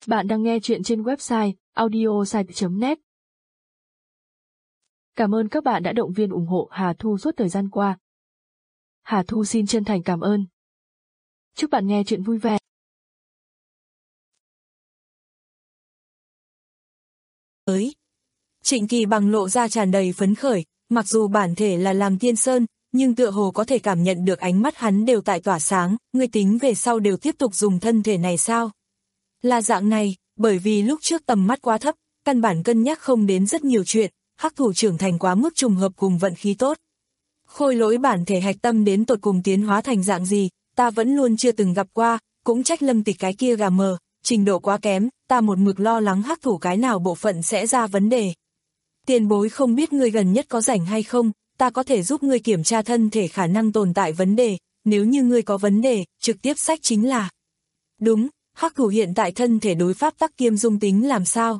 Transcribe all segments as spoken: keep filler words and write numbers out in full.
Bạn đang nghe chuyện trên website audiosite chấm net. Cảm ơn các bạn đã động viên ủng hộ Hà Thu suốt thời gian qua. Hà Thu xin chân thành cảm ơn. Chúc bạn nghe chuyện vui vẻ. Tới. Trịnh Kỳ Bằng lộ ra tràn đầy phấn khởi, mặc dù bản thể là làm tiên sơn, nhưng tựa hồ có thể cảm nhận được ánh mắt hắn đều tại tỏa sáng, ngươi tính về sau đều tiếp tục dùng thân thể này sao? Là dạng này, bởi vì lúc trước tầm mắt quá thấp, căn bản cân nhắc không đến rất nhiều chuyện, hắc thủ trưởng thành quá mức trùng hợp cùng vận khí tốt. Khôi lỗi bản thể hạch tâm đến tột cùng tiến hóa thành dạng gì, ta vẫn luôn chưa từng gặp qua, cũng trách Lâm Tịch cái kia gà mờ, trình độ quá kém, ta một mực lo lắng hắc thủ cái nào bộ phận sẽ ra vấn đề. Tiền bối không biết ngươi gần nhất có rảnh hay không, ta có thể giúp ngươi kiểm tra thân thể khả năng tồn tại vấn đề, nếu như ngươi có vấn đề, trực tiếp sách chính là. Đúng, hắc thủ hiện tại thân thể đối pháp tắc kiêm dung tính làm sao?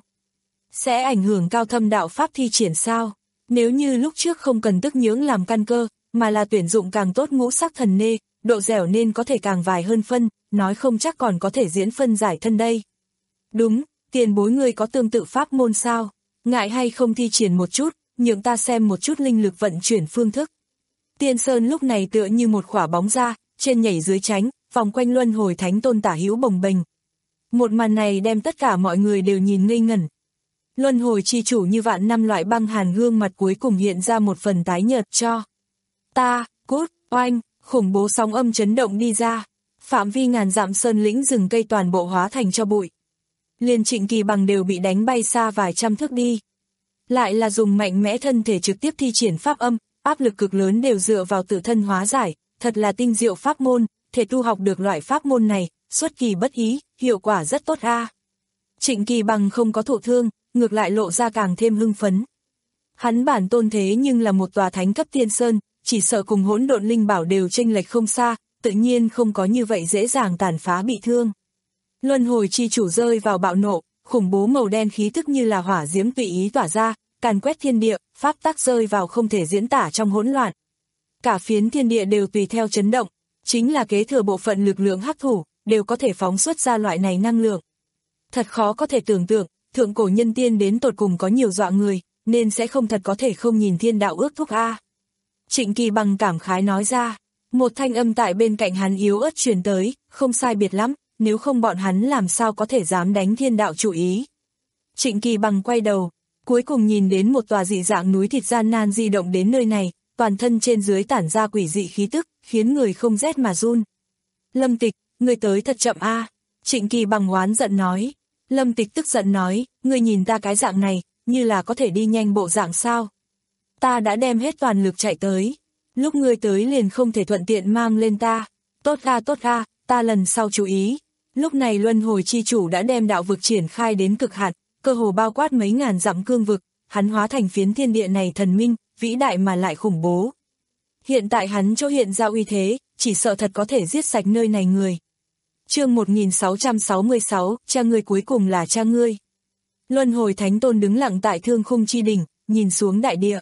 Sẽ ảnh hưởng cao thâm đạo pháp thi triển sao? Nếu như lúc trước không cần tức nhưỡng làm căn cơ, mà là tuyển dụng càng tốt ngũ sắc thần nê, độ dẻo nên có thể càng vài hơn phân, nói không chắc còn có thể diễn phân giải thân đây. Đúng, tiền bối ngươi có tương tự pháp môn sao? Ngại hay không thi triển một chút, nhượng ta xem một chút linh lực vận chuyển phương thức. Tiên Sơn lúc này tựa như một khỏa bóng ra, trên nhảy dưới tránh, vòng quanh luân hồi thánh tôn tả hữu bồng bềnh. Một màn này đem tất cả mọi người đều nhìn ngây ngẩn. Luân hồi chi chủ như vạn năm loại băng hàn gương mặt cuối cùng hiện ra một phần tái nhợt cho. Ta, cút, oanh, khủng bố sóng âm chấn động đi ra. Phạm vi ngàn dặm sơn lĩnh rừng cây toàn bộ hóa thành cho bụi. Liên Trịnh Kỳ Bằng đều bị đánh bay xa vài trăm thước đi. Lại là dùng mạnh mẽ thân thể trực tiếp thi triển pháp âm, áp lực cực lớn đều dựa vào tự thân hóa giải, thật là tinh diệu pháp môn, thể tu học được loại pháp môn này, xuất kỳ bất ý, hiệu quả rất tốt a. À. Trịnh Kỳ Bằng không có thụ thương, ngược lại lộ ra càng thêm hưng phấn. Hắn bản tôn thế nhưng là một tòa thánh cấp tiên sơn, chỉ sợ cùng hỗn độn linh bảo đều chênh lệch không xa, tự nhiên không có như vậy dễ dàng tàn phá bị thương. Luân hồi chi chủ rơi vào bạo nộ, khủng bố màu đen khí tức như là hỏa diễm tùy ý tỏa ra, càn quét thiên địa, pháp tắc rơi vào không thể diễn tả trong hỗn loạn. Cả phiến thiên địa đều tùy theo chấn động, chính là kế thừa bộ phận lực lượng hắc thủ, đều có thể phóng xuất ra loại này năng lượng. Thật khó có thể tưởng tượng, thượng cổ nhân tiên đến tột cùng có nhiều dọa người, nên sẽ không thật có thể không nhìn thiên đạo ước thúc a. Trịnh Kỳ Bằng cảm khái nói ra, một thanh âm tại bên cạnh hắn yếu ớt truyền tới, không sai biệt lắm, nếu không bọn hắn làm sao có thể dám đánh thiên đạo chủ ý. Trịnh Kỳ Bằng quay đầu, cuối cùng nhìn đến một tòa dị dạng núi thịt gian nan di động đến nơi này, toàn thân trên dưới tản ra quỷ dị khí tức, khiến người không rét mà run. Lâm Tịch, ngươi tới thật chậm a. À. Trịnh Kỳ Bằng oán giận nói. Lâm Tịch tức giận nói, ngươi nhìn ta cái dạng này, như là có thể đi nhanh bộ dạng sao. Ta đã đem hết toàn lực chạy tới, lúc ngươi tới liền không thể thuận tiện mang lên ta. Tốt ga tốt ga, ta lần sau chú ý. Lúc này luân hồi chi chủ đã đem đạo vực triển khai đến cực hạn, cơ hồ bao quát mấy ngàn dặm cương vực, hắn hóa thành phiến thiên địa này thần minh, vĩ đại mà lại khủng bố. Hiện tại hắn chỗ hiện ra uy thế, chỉ sợ thật có thể giết sạch nơi này người. Chương một nghìn sáu trăm sáu mươi sáu, cha ngươi cuối cùng là cha ngươi. Luân hồi thánh tôn đứng lặng tại thương khung chi đỉnh, nhìn xuống đại địa.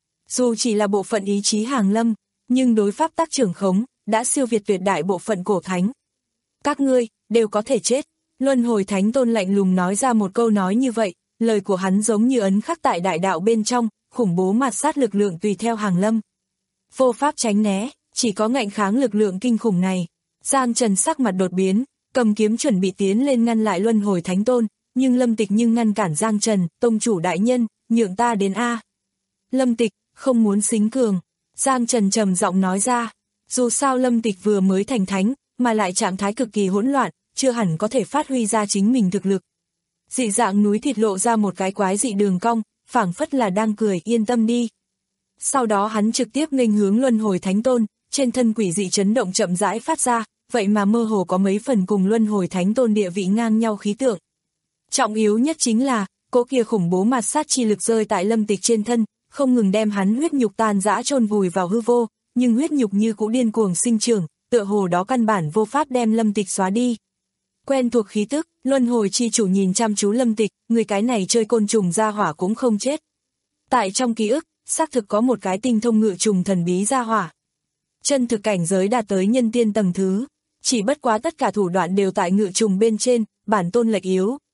Dù chỉ là bộ phận ý chí hàng lâm, nhưng đối pháp tác trưởng khống, đã siêu việt tuyệt đại bộ phận cổ thánh. Các ngươi, đều có thể chết. Luân hồi thánh tôn lạnh lùng nói ra một câu nói như vậy, lời của hắn giống như ấn khắc tại đại đạo bên trong, khủng bố mạt sát lực lượng tùy theo hàng lâm. Vô pháp tránh né, chỉ có ngạnh kháng lực lượng kinh khủng này. Giang Trần sắc mặt đột biến, cầm kiếm chuẩn bị tiến lên ngăn lại luân hồi thánh tôn, nhưng Lâm Tịch nhưng ngăn cản Giang Trần, tông chủ đại nhân, nhượng ta đến A. Lâm Tịch, không muốn xính cường. Giang Trần trầm giọng nói ra, dù sao Lâm Tịch vừa mới thành thánh, mà lại trạng thái cực kỳ hỗn loạn, chưa hẳn có thể phát huy ra chính mình thực lực. Dị dạng núi thịt lộ ra một cái quái dị đường cong, phảng phất là đang cười, yên tâm đi. Sau đó hắn trực tiếp nghênh hướng luân hồi thánh tôn, trên thân quỷ dị chấn động chậm rãi phát ra, vậy mà mơ hồ có mấy phần cùng luân hồi thánh tôn địa vị ngang nhau khí tượng. Trọng yếu nhất chính là, cỗ kia khủng bố mạt sát chi lực rơi tại Lâm Tịch trên thân, không ngừng đem hắn huyết nhục tan rã chôn vùi vào hư vô, nhưng huyết nhục như cũ điên cuồng sinh trưởng, tựa hồ đó căn bản vô pháp đem Lâm Tịch xóa đi. Quen thuộc khí tức, luân hồi chi chủ nhìn chăm chú Lâm Tịch, người cái này chơi côn trùng ra hỏa cũng không chết. Tại trong ký ức, xác thực có một cái tinh thông ngự trùng thần bí ra hỏa. Chân thực cảnh giới đạt tới nhân tiên tầng thứ, chỉ bất quá tất cả thủ đoạn đều tại ngự trùng bên trên, bản tôn lệch yếu,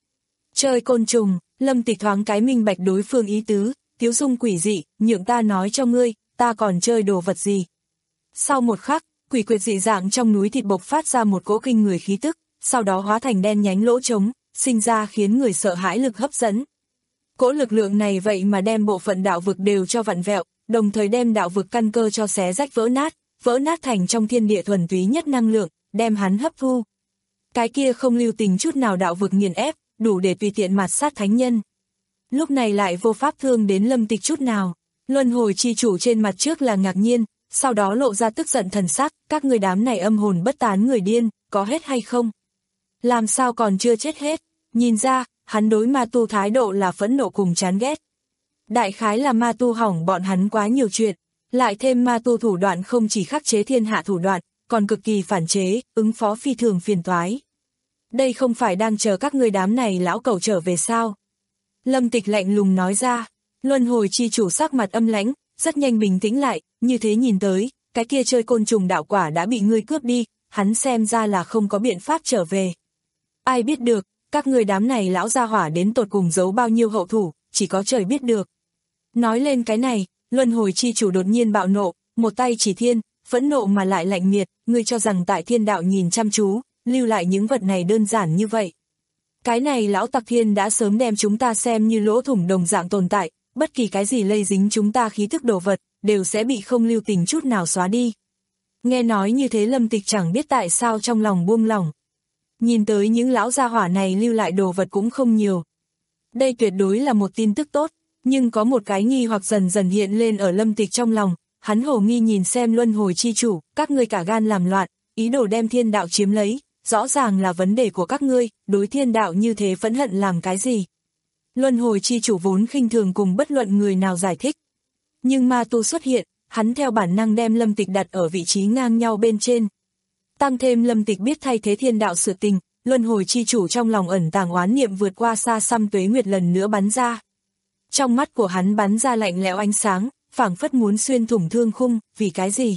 Chơi côn trùng, Lâm Tịch thoáng cái minh bạch đối phương ý tứ, tiếu dung quỷ dị, nhượng ta nói cho ngươi, ta còn chơi đồ vật gì. Sau một khắc, quỷ quyệt dị dạng trong núi thịt bộc phát ra một cỗ kinh người khí tức, sau đó hóa thành đen nhánh lỗ trống, sinh ra khiến người sợ hãi lực hấp dẫn. Cỗ lực lượng này vậy mà đem bộ phận đạo vực đều cho vặn vẹo, đồng thời đem đạo vực căn cơ cho xé rách vỡ nát, vỡ nát thành trong thiên địa thuần túy nhất năng lượng, đem hắn hấp thu. Cái kia không lưu tình chút nào đạo vực nghiền ép, đủ để tùy tiện mạt sát thánh nhân. Lúc này lại vô pháp thương đến Lâm Tịch chút nào. Luân hồi chi chủ trên mặt trước là ngạc nhiên, sau đó lộ ra tức giận thần sắc, các người đám này âm hồn bất tán người điên, có hết hay không? Làm sao còn chưa chết hết? Nhìn ra, hắn đối ma tu thái độ là phẫn nộ cùng chán ghét. Đại khái là ma tu hỏng bọn hắn quá nhiều chuyện, lại thêm ma tu thủ đoạn không chỉ khắc chế thiên hạ thủ đoạn, còn cực kỳ phản chế, ứng phó phi thường phiền toái. Đây không phải đang chờ các người đám này lão cẩu trở về sao? Lâm Tịch lạnh lùng nói ra, luân hồi chi chủ sắc mặt âm lãnh, rất nhanh bình tĩnh lại, như thế nhìn tới, cái kia chơi côn trùng đạo quả đã bị ngươi cướp đi, hắn xem ra là không có biện pháp trở về. Ai biết được, các người đám này lão gia hỏa đến tột cùng giấu bao nhiêu hậu thủ, chỉ có trời biết được. Nói lên cái này, luân hồi chi chủ đột nhiên bạo nộ, một tay chỉ thiên, phẫn nộ mà lại lạnh miệt, ngươi cho rằng tại thiên đạo nhìn chăm chú, lưu lại những vật này đơn giản như vậy. Cái này lão tặc thiên đã sớm đem chúng ta xem như lỗ thủng đồng dạng tồn tại, bất kỳ cái gì lây dính chúng ta khí thức đồ vật, đều sẽ bị không lưu tình chút nào xóa đi. Nghe nói như thế Lâm Tịch chẳng biết tại sao trong lòng buông lỏng. Nhìn tới những lão gia hỏa này lưu lại đồ vật cũng không nhiều. Đây tuyệt đối là một tin tức tốt, nhưng có một cái nghi hoặc dần dần hiện lên ở Lâm Tịch trong lòng, hắn hồ nghi nhìn xem luân hồi chi chủ, các ngươi cả gan làm loạn, ý đồ đem thiên đạo chiếm lấy, rõ ràng là vấn đề của các ngươi, đối thiên đạo như thế phẫn hận làm cái gì. Luân hồi chi chủ vốn khinh thường cùng bất luận người nào giải thích. Nhưng ma tu xuất hiện, hắn theo bản năng đem Lâm Tịch đặt ở vị trí ngang nhau bên trên. Tăng thêm Lâm Tịch biết thay thế thiên đạo sự tình, luân hồi chi chủ trong lòng ẩn tàng oán niệm vượt qua xa xăm tuế nguyệt lần nữa bắn ra. Trong mắt của hắn bắn ra lạnh lẽo ánh sáng, phảng phất muốn xuyên thủng thương khung, vì cái gì?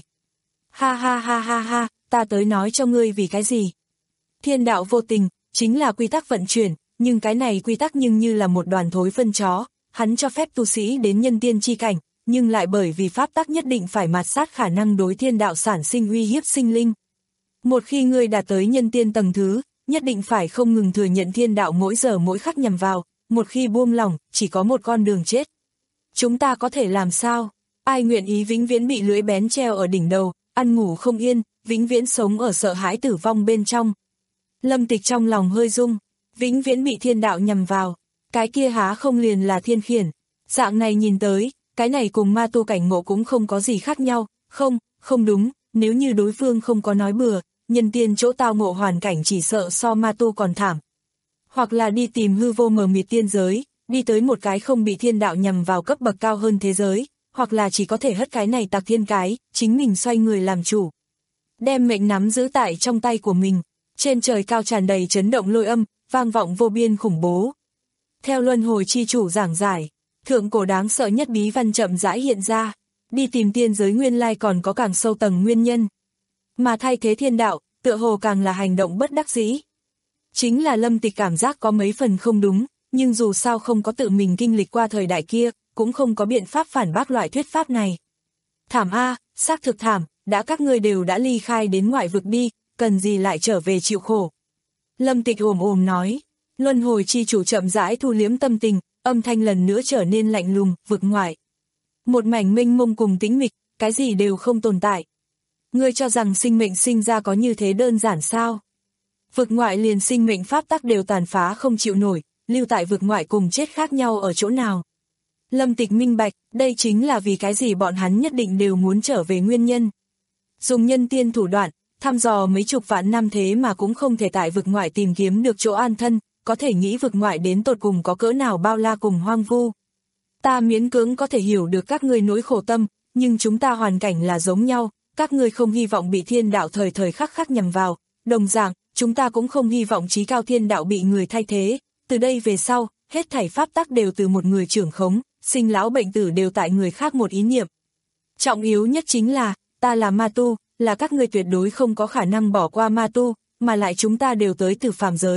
Ha ha ha ha ha, ta tới nói cho ngươi vì cái gì? Thiên đạo vô tình, chính là quy tắc vận chuyển, nhưng cái này quy tắc nhưng như là một đoàn thối phân chó, hắn cho phép tu sĩ đến nhân tiên chi cảnh, nhưng lại bởi vì pháp tắc nhất định phải mạt sát khả năng đối thiên đạo sản sinh uy hiếp sinh linh. Một khi ngươi đạt tới nhân tiên tầng thứ, nhất định phải không ngừng thừa nhận thiên đạo mỗi giờ mỗi khắc nhằm vào, một khi buông lỏng, chỉ có một con đường chết. Chúng ta có thể làm sao? Ai nguyện ý vĩnh viễn bị lưỡi bén treo ở đỉnh đầu, ăn ngủ không yên, vĩnh viễn sống ở sợ hãi tử vong bên trong? Lâm Tịch trong lòng hơi rung, vĩnh viễn bị thiên đạo nhằm vào, cái kia há không liền là thiên khiển. Dạng này nhìn tới, cái này cùng ma tu cảnh ngộ cũng không có gì khác nhau, không, không đúng, nếu như đối phương không có nói bừa, nhân tiên chỗ tao ngộ hoàn cảnh chỉ sợ so ma tu còn thảm. Hoặc là đi tìm hư vô mờ mịt tiên giới, đi tới một cái không bị thiên đạo nhằm vào cấp bậc cao hơn thế giới, hoặc là chỉ có thể hất cái này tặc thiên cái, chính mình xoay người làm chủ. Đem mệnh nắm giữ tại trong tay của mình, trên trời cao tràn đầy chấn động lôi âm, vang vọng vô biên khủng bố. Theo luân hồi chi chủ giảng giải, thượng cổ đáng sợ nhất bí văn chậm rãi hiện ra, đi tìm tiên giới nguyên lai còn có càng sâu tầng nguyên nhân. Mà thay thế thiên đạo, tựa hồ càng là hành động bất đắc dĩ. Chính là Lâm Tịch cảm giác có mấy phần không đúng, nhưng dù sao không có tự mình kinh lịch qua thời đại kia, cũng không có biện pháp phản bác loại thuyết pháp này. Thảm a, xác thực thảm, đã các ngươi đều đã ly khai đến ngoại vực đi, cần gì lại trở về chịu khổ. Lâm Tịch ồm ồm nói, luân hồi chi chủ chậm rãi thu liếm tâm tình, âm thanh lần nữa trở nên lạnh lùng, vực ngoại. Một mảnh mênh mông cùng tĩnh mịch, cái gì đều không tồn tại. Ngươi cho rằng sinh mệnh sinh ra có như thế đơn giản sao? Vực ngoại liền sinh mệnh pháp tắc đều tàn phá không chịu nổi, lưu tại vực ngoại cùng chết khác nhau ở chỗ nào? Lâm Tịch minh bạch, đây chính là vì cái gì bọn hắn nhất định đều muốn trở về nguyên nhân. Dùng nhân tiên thủ đoạn, thăm dò mấy chục vạn năm thế mà cũng không thể tại vực ngoại tìm kiếm được chỗ an thân, có thể nghĩ vực ngoại đến tột cùng có cỡ nào bao la cùng hoang vu. Ta miễn cưỡng có thể hiểu được các ngươi nỗi khổ tâm, nhưng chúng ta hoàn cảnh là giống nhau, các ngươi không hy vọng bị thiên đạo thời thời khắc khắc nhằm vào, đồng dạng, chúng ta cũng không hy vọng chí cao thiên đạo bị người thay thế, từ đây về sau, hết thảy pháp tắc đều từ một người trưởng khống, sinh lão bệnh tử đều tại người khác một ý niệm. Trọng yếu nhất chính là, ta là ma tu, là các ngươi tuyệt đối không có khả năng bỏ qua ma tu, mà lại chúng ta đều tới từ phàm giới,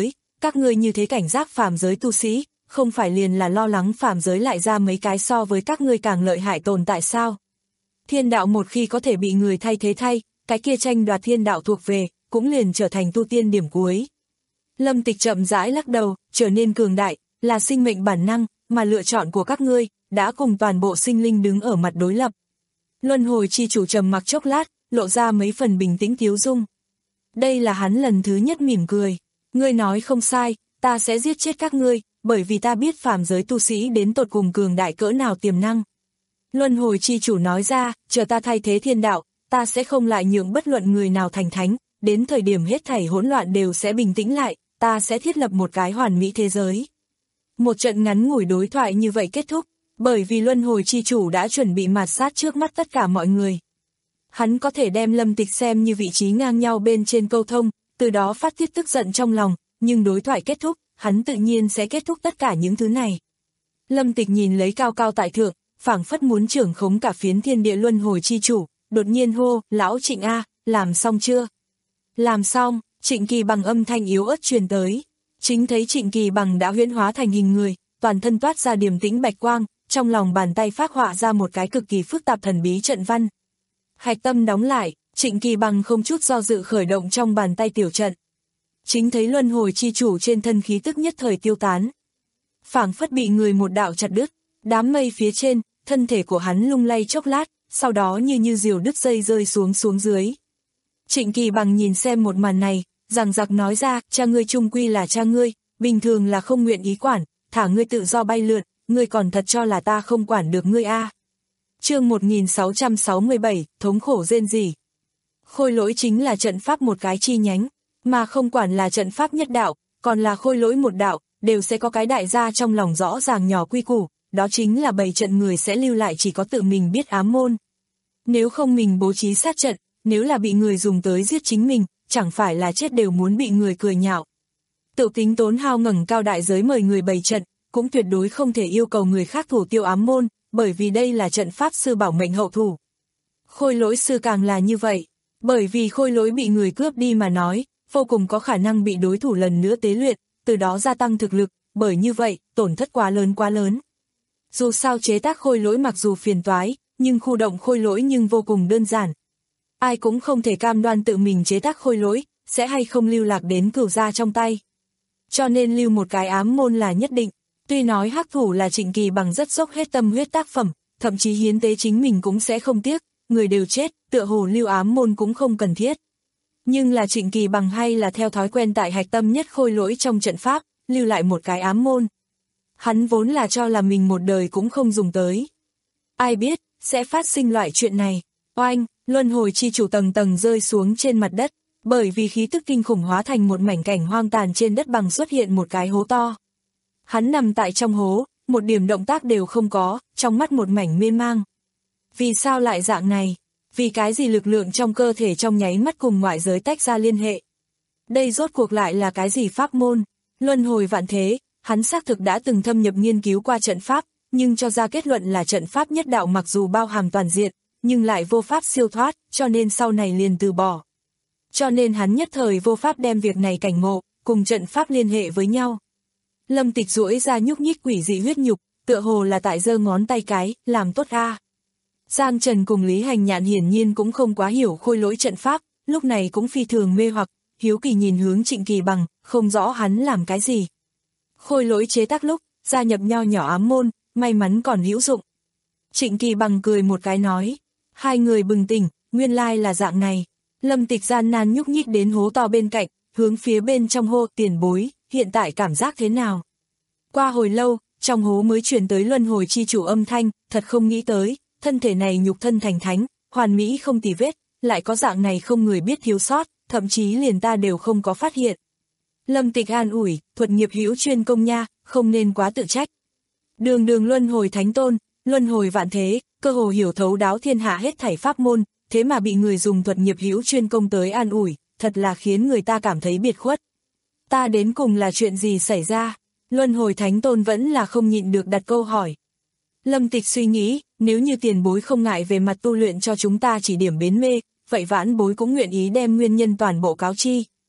Các ngươi như thế cảnh giác phàm giới tu sĩ, không phải liền là lo lắng phàm giới lại ra mấy cái so với các ngươi càng lợi hại tồn tại sao? Thiên đạo một khi có thể bị người thay thế thay, cái kia tranh đoạt thiên đạo thuộc về, cũng liền trở thành tu tiên điểm cuối. Lâm Tịch chậm rãi lắc đầu, trở nên cường đại, là sinh mệnh bản năng, mà lựa chọn của các ngươi, đã cùng toàn bộ sinh linh đứng ở mặt đối lập. Luân hồi chi chủ trầm mặc chốc lát, lộ ra mấy phần bình tĩnh thiếu dung. Đây là hắn lần thứ nhất mỉm cười. Ngươi nói không sai, ta sẽ giết chết các ngươi, bởi vì ta biết phàm giới tu sĩ đến tột cùng cường đại cỡ nào tiềm năng. Luân hồi chi chủ nói ra, chờ ta thay thế thiên đạo, ta sẽ không lại nhượng bất luận người nào thành thánh, đến thời điểm hết thảy hỗn loạn đều sẽ bình tĩnh lại, ta sẽ thiết lập một cái hoàn mỹ thế giới. Một trận ngắn ngủi đối thoại như vậy kết thúc, bởi vì luân hồi chi chủ đã chuẩn bị mạt sát trước mắt tất cả mọi người. Hắn có thể đem Lâm Tịch xem như vị trí ngang nhau bên trên câu thông, từ đó phát tiết tức giận trong lòng, nhưng đối thoại kết thúc, hắn tự nhiên sẽ kết thúc tất cả những thứ này. Lâm Tịch nhìn lấy cao cao tại thượng, phảng phất muốn trưởng khống cả phiến thiên địa luân hồi chi chủ, đột nhiên hô, lão Trịnh A, làm xong chưa? Làm xong, Trịnh Kỳ Bằng âm thanh yếu ớt truyền tới. Chính thấy Trịnh Kỳ Bằng đã huyễn hóa thành hình người, toàn thân toát ra điềm tĩnh bạch quang, trong lòng bàn tay phác họa ra một cái cực kỳ phức tạp thần bí trận văn. Hạch tâm đóng lại, Trịnh Kỳ Bằng không chút do dự khởi động trong bàn tay tiểu trận. Chính thấy luân hồi chi chủ trên thân khí tức nhất thời tiêu tán. Phảng phất bị người một đạo chặt đứt, đám mây phía trên, thân thể của hắn lung lay chốc lát, sau đó như như diều đứt dây rơi xuống xuống dưới. Trịnh Kỳ Bằng nhìn xem một màn này, rằng giặc nói ra, cha ngươi chung quy là cha ngươi, bình thường là không nguyện ý quản, thả ngươi tự do bay lượn, ngươi còn thật cho là ta không quản được ngươi a. À. Chương một nghìn sáu trăm sáu mươi bảy, thống khổ rên rỉ. Khôi lỗi chính là trận pháp một cái chi nhánh, mà không quản là trận pháp nhất đạo, còn là khôi lỗi một đạo, đều sẽ có cái đại gia trong lòng rõ ràng nhỏ quy củ, đó chính là bày trận người sẽ lưu lại chỉ có tự mình biết ám môn. Nếu không mình bố trí sát trận, nếu là bị người dùng tới giết chính mình, chẳng phải là chết đều muốn bị người cười nhạo. Tự tính tốn hao ngẩng cao đại giới mời người bày trận, cũng tuyệt đối không thể yêu cầu người khác thủ tiêu ám môn, bởi vì đây là trận pháp sư bảo mệnh hậu thủ. Khôi lỗi sư càng là như vậy, bởi vì khôi lỗi bị người cướp đi mà nói, vô cùng có khả năng bị đối thủ lần nữa tế luyện, từ đó gia tăng thực lực, bởi như vậy, tổn thất quá lớn quá lớn. Dù sao chế tác khôi lỗi mặc dù phiền toái, nhưng khu động khôi lỗi nhưng vô cùng đơn giản. Ai cũng không thể cam đoan tự mình chế tác khôi lỗi, sẽ hay không lưu lạc đến cửu gia trong tay. Cho nên lưu một cái ám môn là nhất định, tuy nói hắc thủ là Trịnh Kỳ Bằng rất dốc hết tâm huyết tác phẩm, thậm chí hiến tế chính mình cũng sẽ không tiếc, người đều chết, tựa hồ lưu ám môn cũng không cần thiết. Nhưng là Trịnh Kỳ Bằng hay là theo thói quen tại hạch tâm nhất khôi lỗi trong trận pháp, lưu lại một cái ám môn. Hắn vốn là cho là mình một đời cũng không dùng tới. Ai biết, sẽ phát sinh loại chuyện này. Oanh, luân hồi chi chủ tầng tầng rơi xuống trên mặt đất, bởi vì khí tức kinh khủng hóa thành một mảnh cảnh hoang tàn trên đất bằng xuất hiện một cái hố to. Hắn nằm tại trong hố, một điểm động tác đều không có, trong mắt một mảnh mê mang. Vì sao lại dạng này? Vì cái gì lực lượng trong cơ thể trong nháy mắt cùng ngoại giới tách ra liên hệ? Đây rốt cuộc lại là cái gì pháp môn? Luân hồi vạn thế, hắn xác thực đã từng thâm nhập nghiên cứu qua trận pháp, nhưng cho ra kết luận là trận pháp nhất đạo mặc dù bao hàm toàn diện, nhưng lại vô pháp siêu thoát, cho nên sau này liền từ bỏ. Cho nên hắn nhất thời vô pháp đem việc này cảnh ngộ, cùng trận pháp liên hệ với nhau. Lâm Tịch duỗi ra nhúc nhích quỷ dị huyết nhục, tựa hồ là tại giơ ngón tay cái, làm tốt a. Giang Trần cùng Lý Hành Nhạn hiển nhiên cũng không quá hiểu khôi lỗi trận pháp, lúc này cũng phi thường mê hoặc, hiếu kỳ nhìn hướng Trịnh Kỳ Bằng, không rõ hắn làm cái gì. Khôi lỗi chế tác lúc, gia nhập nho nhỏ ám môn, may mắn còn hữu dụng. Trịnh Kỳ Bằng cười một cái nói, hai người bừng tỉnh, nguyên lai là dạng này. Lâm Tịch gian nan nhúc nhích đến hố to bên cạnh, hướng phía bên trong hô, tiền bối, hiện tại cảm giác thế nào? Qua hồi lâu, trong hố mới truyền tới luân hồi chi chủ âm thanh, thật không nghĩ tới, thân thể này nhục thân thành thánh, hoàn mỹ không tì vết, lại có dạng này không người biết thiếu sót, thậm chí liền ta đều không có phát hiện. Lâm Tịch an ủi, thuật nghiệp hữu chuyên công nha, không nên quá tự trách. Đường đường luân hồi thánh tôn, luân hồi vạn thế, cơ hồ hiểu thấu đáo thiên hạ hết thảy pháp môn, thế mà bị người dùng thuật nghiệp hữu chuyên công tới an ủi, thật là khiến người ta cảm thấy biệt khuất. Ta đến cùng là chuyện gì xảy ra? Luân hồi thánh tôn vẫn là không nhịn được đặt câu hỏi. Lâm Tịch suy nghĩ, nếu như tiền bối không ngại về mặt tu luyện cho chúng ta chỉ điểm bến mê, vậy vãn bối cũng nguyện ý đem nguyên nhân toàn bộ cáo chi.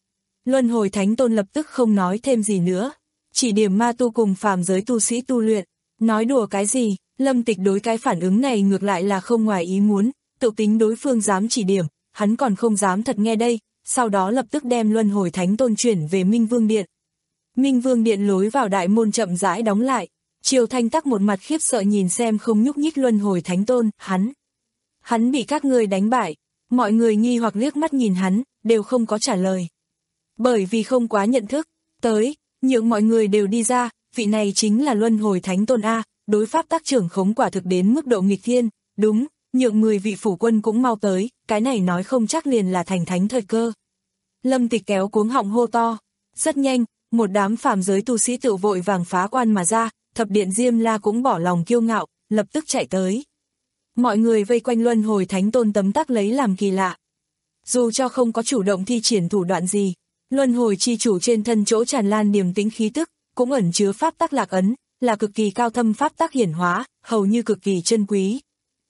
Luân hồi thánh tôn lập tức không nói thêm gì nữa. Chỉ điểm ma tu cùng phàm giới tu sĩ tu luyện. Nói đùa cái gì, Lâm Tịch đối cái phản ứng này ngược lại là không ngoài ý muốn, tự tính đối phương dám chỉ điểm, hắn còn không dám thật nghe đây, sau đó lập tức đem Luân hồi thánh tôn chuyển về Minh Vương Điện. Minh Vương Điện lối vào đại môn chậm rãi đóng lại, Triều Thanh tắc một mặt khiếp sợ nhìn xem không nhúc nhích Luân hồi thánh tôn, hắn. Hắn bị các người đánh bại, mọi người nghi hoặc liếc mắt nhìn hắn, đều không có trả lời. Bởi vì không quá nhận thức, tới, nhượng mọi người đều đi ra, vị này chính là Luân hồi thánh tôn A, đối pháp tác trưởng khống quả thực đến mức độ nghịch thiên, đúng, nhượng mười vị phủ quân cũng mau tới, cái này nói không chắc liền là thành thánh thời cơ. Lâm Tịch kéo cuống họng hô to, rất nhanh, một đám phàm giới tu sĩ tự vội vàng phá quan mà ra, thập điện Diêm La cũng bỏ lòng kiêu ngạo, lập tức chạy tới. Mọi người vây quanh Luân hồi thánh tôn tấm tắc lấy làm kỳ lạ. Dù cho không có chủ động thi triển thủ đoạn gì, Luân hồi chi chủ trên thân chỗ tràn lan điềm tĩnh khí tức, cũng ẩn chứa pháp tắc lạc ấn, là cực kỳ cao thâm pháp tắc hiển hóa, hầu như cực kỳ chân quý.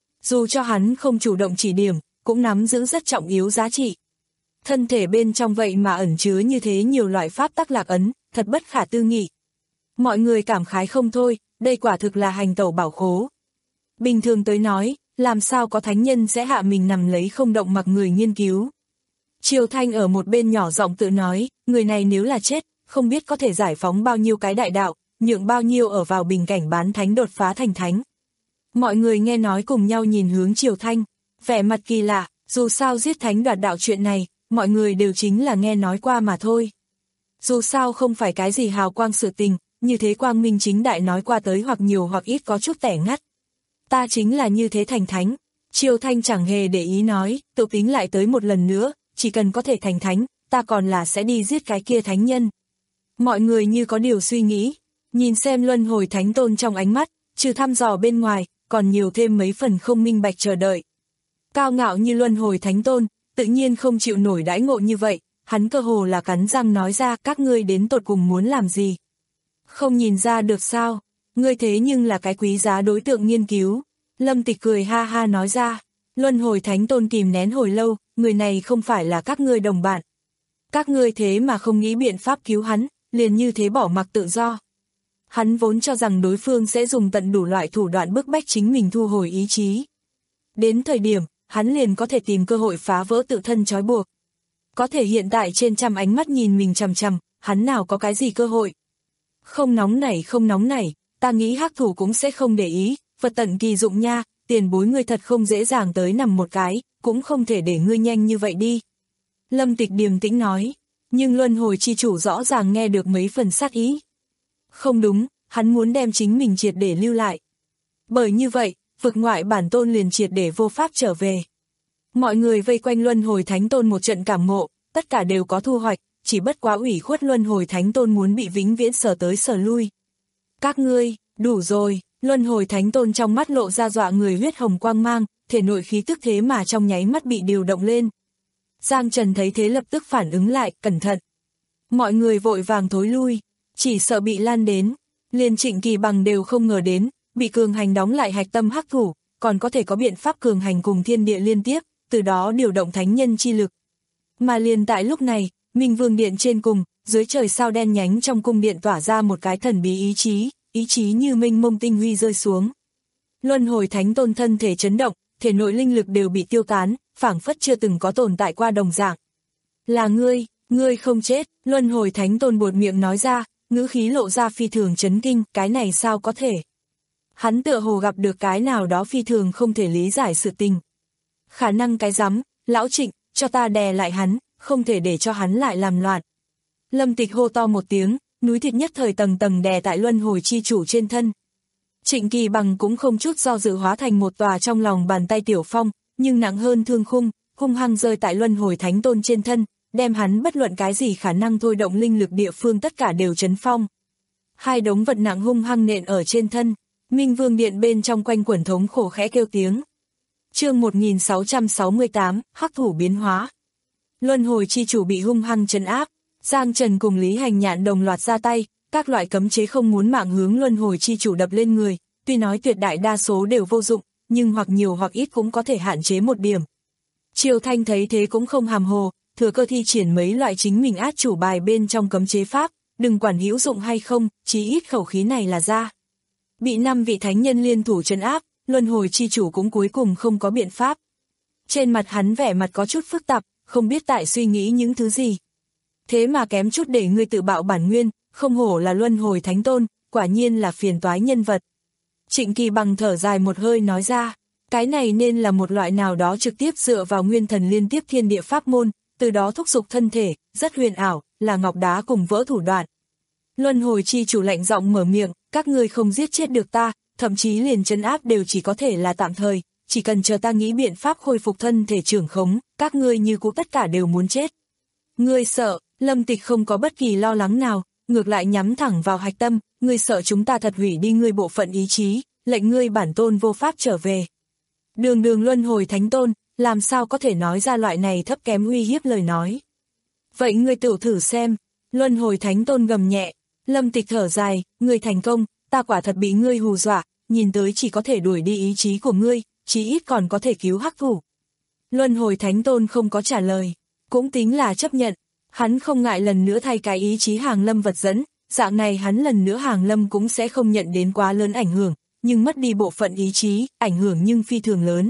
Dù cho hắn không chủ động chỉ điểm, cũng nắm giữ rất trọng yếu giá trị. Thân thể bên trong vậy mà ẩn chứa như thế nhiều loại pháp tắc lạc ấn, thật bất khả tư nghị. Mọi người cảm khái không thôi, đây quả thực là hành tẩu bảo khố. Bình thường tới nói, làm sao có thánh nhân sẽ hạ mình nằm lấy không động mặc người nghiên cứu. Triều Thanh ở một bên nhỏ giọng tự nói, người này nếu là chết, không biết có thể giải phóng bao nhiêu cái đại đạo, nhượng bao nhiêu ở vào bình cảnh bán thánh đột phá thành thánh. Mọi người nghe nói cùng nhau nhìn hướng Triều Thanh, vẻ mặt kỳ lạ, dù sao giết thánh đoạt đạo chuyện này, mọi người đều chính là nghe nói qua mà thôi. Dù sao không phải cái gì hào quang sự tình, như thế quang minh chính đại nói qua tới hoặc nhiều hoặc ít có chút tẻ ngắt. Ta chính là như thế thành thánh. Triều Thanh chẳng hề để ý nói, tự tính lại tới một lần nữa, chỉ cần có thể thành thánh, ta còn là sẽ đi giết cái kia thánh nhân. Mọi người như có điều suy nghĩ, nhìn xem Luân hồi thánh tôn trong ánh mắt, trừ thăm dò bên ngoài, còn nhiều thêm mấy phần không minh bạch chờ đợi. Cao ngạo như Luân hồi thánh tôn, tự nhiên không chịu nổi đãi ngộ như vậy, hắn cơ hồ là cắn răng nói ra các ngươi đến tột cùng muốn làm gì. Không nhìn ra được sao, ngươi thế nhưng là cái quý giá đối tượng nghiên cứu. Lâm Tịch cười ha ha nói ra, Luân hồi thánh tôn kìm nén hồi lâu, người này không phải là các ngươi đồng bạn. Các ngươi thế mà không nghĩ biện pháp cứu hắn, liền như thế bỏ mặc tự do. Hắn vốn cho rằng đối phương sẽ dùng tận đủ loại thủ đoạn bức bách chính mình thu hồi ý chí. Đến thời điểm, hắn liền có thể tìm cơ hội phá vỡ tự thân trói buộc. Có thể hiện tại trên trăm ánh mắt nhìn mình chằm chằm, hắn nào có cái gì cơ hội. Không nóng nảy không nóng nảy, ta nghĩ hắc thủ cũng sẽ không để ý, vật tận kỳ dụng nha, tiền bối ngươi thật không dễ dàng tới nằm một cái, cũng không thể để ngươi nhanh như vậy đi. Lâm Tịch điềm tĩnh nói, nhưng Luân hồi chi chủ rõ ràng nghe được mấy phần sát ý. Không đúng, hắn muốn đem chính mình triệt để lưu lại. Bởi như vậy, vực ngoại bản tôn liền triệt để vô pháp trở về. Mọi người vây quanh Luân hồi thánh tôn một trận cảm ngộ, tất cả đều có thu hoạch, chỉ bất quá ủy khuất Luân hồi thánh tôn muốn bị vĩnh viễn sờ tới sờ lui. Các ngươi, đủ rồi, Luân hồi thánh tôn trong mắt lộ ra dọa người huyết hồng quang mang, thể nội khí tức thế mà trong nháy mắt bị điều động lên. Giang Trần thấy thế lập tức phản ứng lại, cẩn thận. Mọi người vội vàng thối lui, chỉ sợ bị lan đến. Liền Trịnh Kỳ Bằng đều không ngờ đến, bị cường hành đóng lại hạch tâm hắc thủ, còn có thể có biện pháp cường hành cùng thiên địa liên tiếp, từ đó điều động thánh nhân chi lực. Mà liền tại lúc này, Minh Vương Điện trên cùng, dưới trời sao đen nhánh trong cung điện tỏa ra một cái thần bí ý chí, ý chí như minh mông tinh huy rơi xuống. Luân hồi thánh tôn thân thể chấn động, thể nội linh lực đều bị tiêu tán, phảng phất chưa từng có tồn tại qua đồng dạng. Là ngươi, ngươi không chết, Luân hồi thánh tôn buột miệng nói ra, ngữ khí lộ ra phi thường chấn kinh, cái này sao có thể. Hắn tựa hồ gặp được cái nào đó phi thường không thể lý giải sự tình. Khả năng cái rắm, lão Trịnh, cho ta đè lại hắn, không thể để cho hắn lại làm loạn. Lâm Tịch hô to một tiếng, núi thịt nhất thời tầng tầng đè tại Luân hồi chi chủ trên thân. Trịnh Kỳ Bằng cũng không chút do dự hóa thành một tòa trong lòng bàn tay tiểu phong, nhưng nặng hơn thương khung, hung hăng rơi tại Luân hồi thánh tôn trên thân, đem hắn bất luận cái gì khả năng thôi động linh lực địa phương tất cả đều chấn phong. Hai đống vật nặng hung hăng nện ở trên thân, Minh Vương Điện bên trong quanh quẩn thống khổ khẽ kêu tiếng. Chương một nghìn sáu trăm sáu mươi tám, hắc thủ biến hóa. Luân hồi chi chủ bị hung hăng trấn áp, Giang Trần cùng Lý Hành Nhạn đồng loạt ra tay, các loại cấm chế không muốn mạng hướng Luân hồi chi chủ đập lên người, tuy nói tuyệt đại đa số đều vô dụng, nhưng hoặc nhiều hoặc ít cũng có thể hạn chế một điểm. Triều Thanh thấy thế cũng không hàm hồ, thừa cơ thi triển mấy loại chính mình át chủ bài bên trong cấm chế pháp, đừng quản hữu dụng hay không, chí ít khẩu khí này là ra. Bị năm vị thánh nhân liên thủ trấn áp, luân hồi chi chủ cũng cuối cùng không có biện pháp. Trên mặt hắn vẻ mặt có chút phức tạp, không biết tại suy nghĩ những thứ gì. Thế mà kém chút để ngươi tự bạo bản nguyên, không hổ là luân hồi thánh tôn, quả nhiên là phiền toái nhân vật. Trịnh Kỳ Bằng thở dài một hơi nói ra, cái này nên là một loại nào đó trực tiếp dựa vào nguyên thần liên tiếp thiên địa pháp môn, từ đó thúc giục thân thể, rất huyền ảo, là ngọc đá cùng vỡ thủ đoạn. Luân hồi chi chủ lạnh giọng mở miệng, các ngươi không giết chết được ta, thậm chí liền trấn áp đều chỉ có thể là tạm thời, chỉ cần chờ ta nghĩ biện pháp khôi phục thân thể trưởng khống, các ngươi như cũ tất cả đều muốn chết. Ngươi sợ, Lâm Tịch không có bất kỳ lo lắng nào, ngược lại nhắm thẳng vào hạch tâm, ngươi sợ chúng ta thật hủy đi ngươi bộ phận ý chí, lệnh ngươi bản tôn vô pháp trở về. Đường đường luân hồi thánh tôn, làm sao có thể nói ra loại này thấp kém uy hiếp lời nói. Vậy ngươi tự thử xem, luân hồi thánh tôn gầm nhẹ, Lâm Tịch thở dài, ngươi thành công, ta quả thật bị ngươi hù dọa, nhìn tới chỉ có thể đuổi đi ý chí của ngươi, chí ít còn có thể cứu hắc thủ. Luân hồi thánh tôn không có trả lời, cũng tính là chấp nhận, hắn không ngại lần nữa thay cái ý chí hàng lâm vật dẫn, dạng này hắn lần nữa hàng lâm cũng sẽ không nhận đến quá lớn ảnh hưởng, nhưng mất đi bộ phận ý chí, ảnh hưởng nhưng phi thường lớn.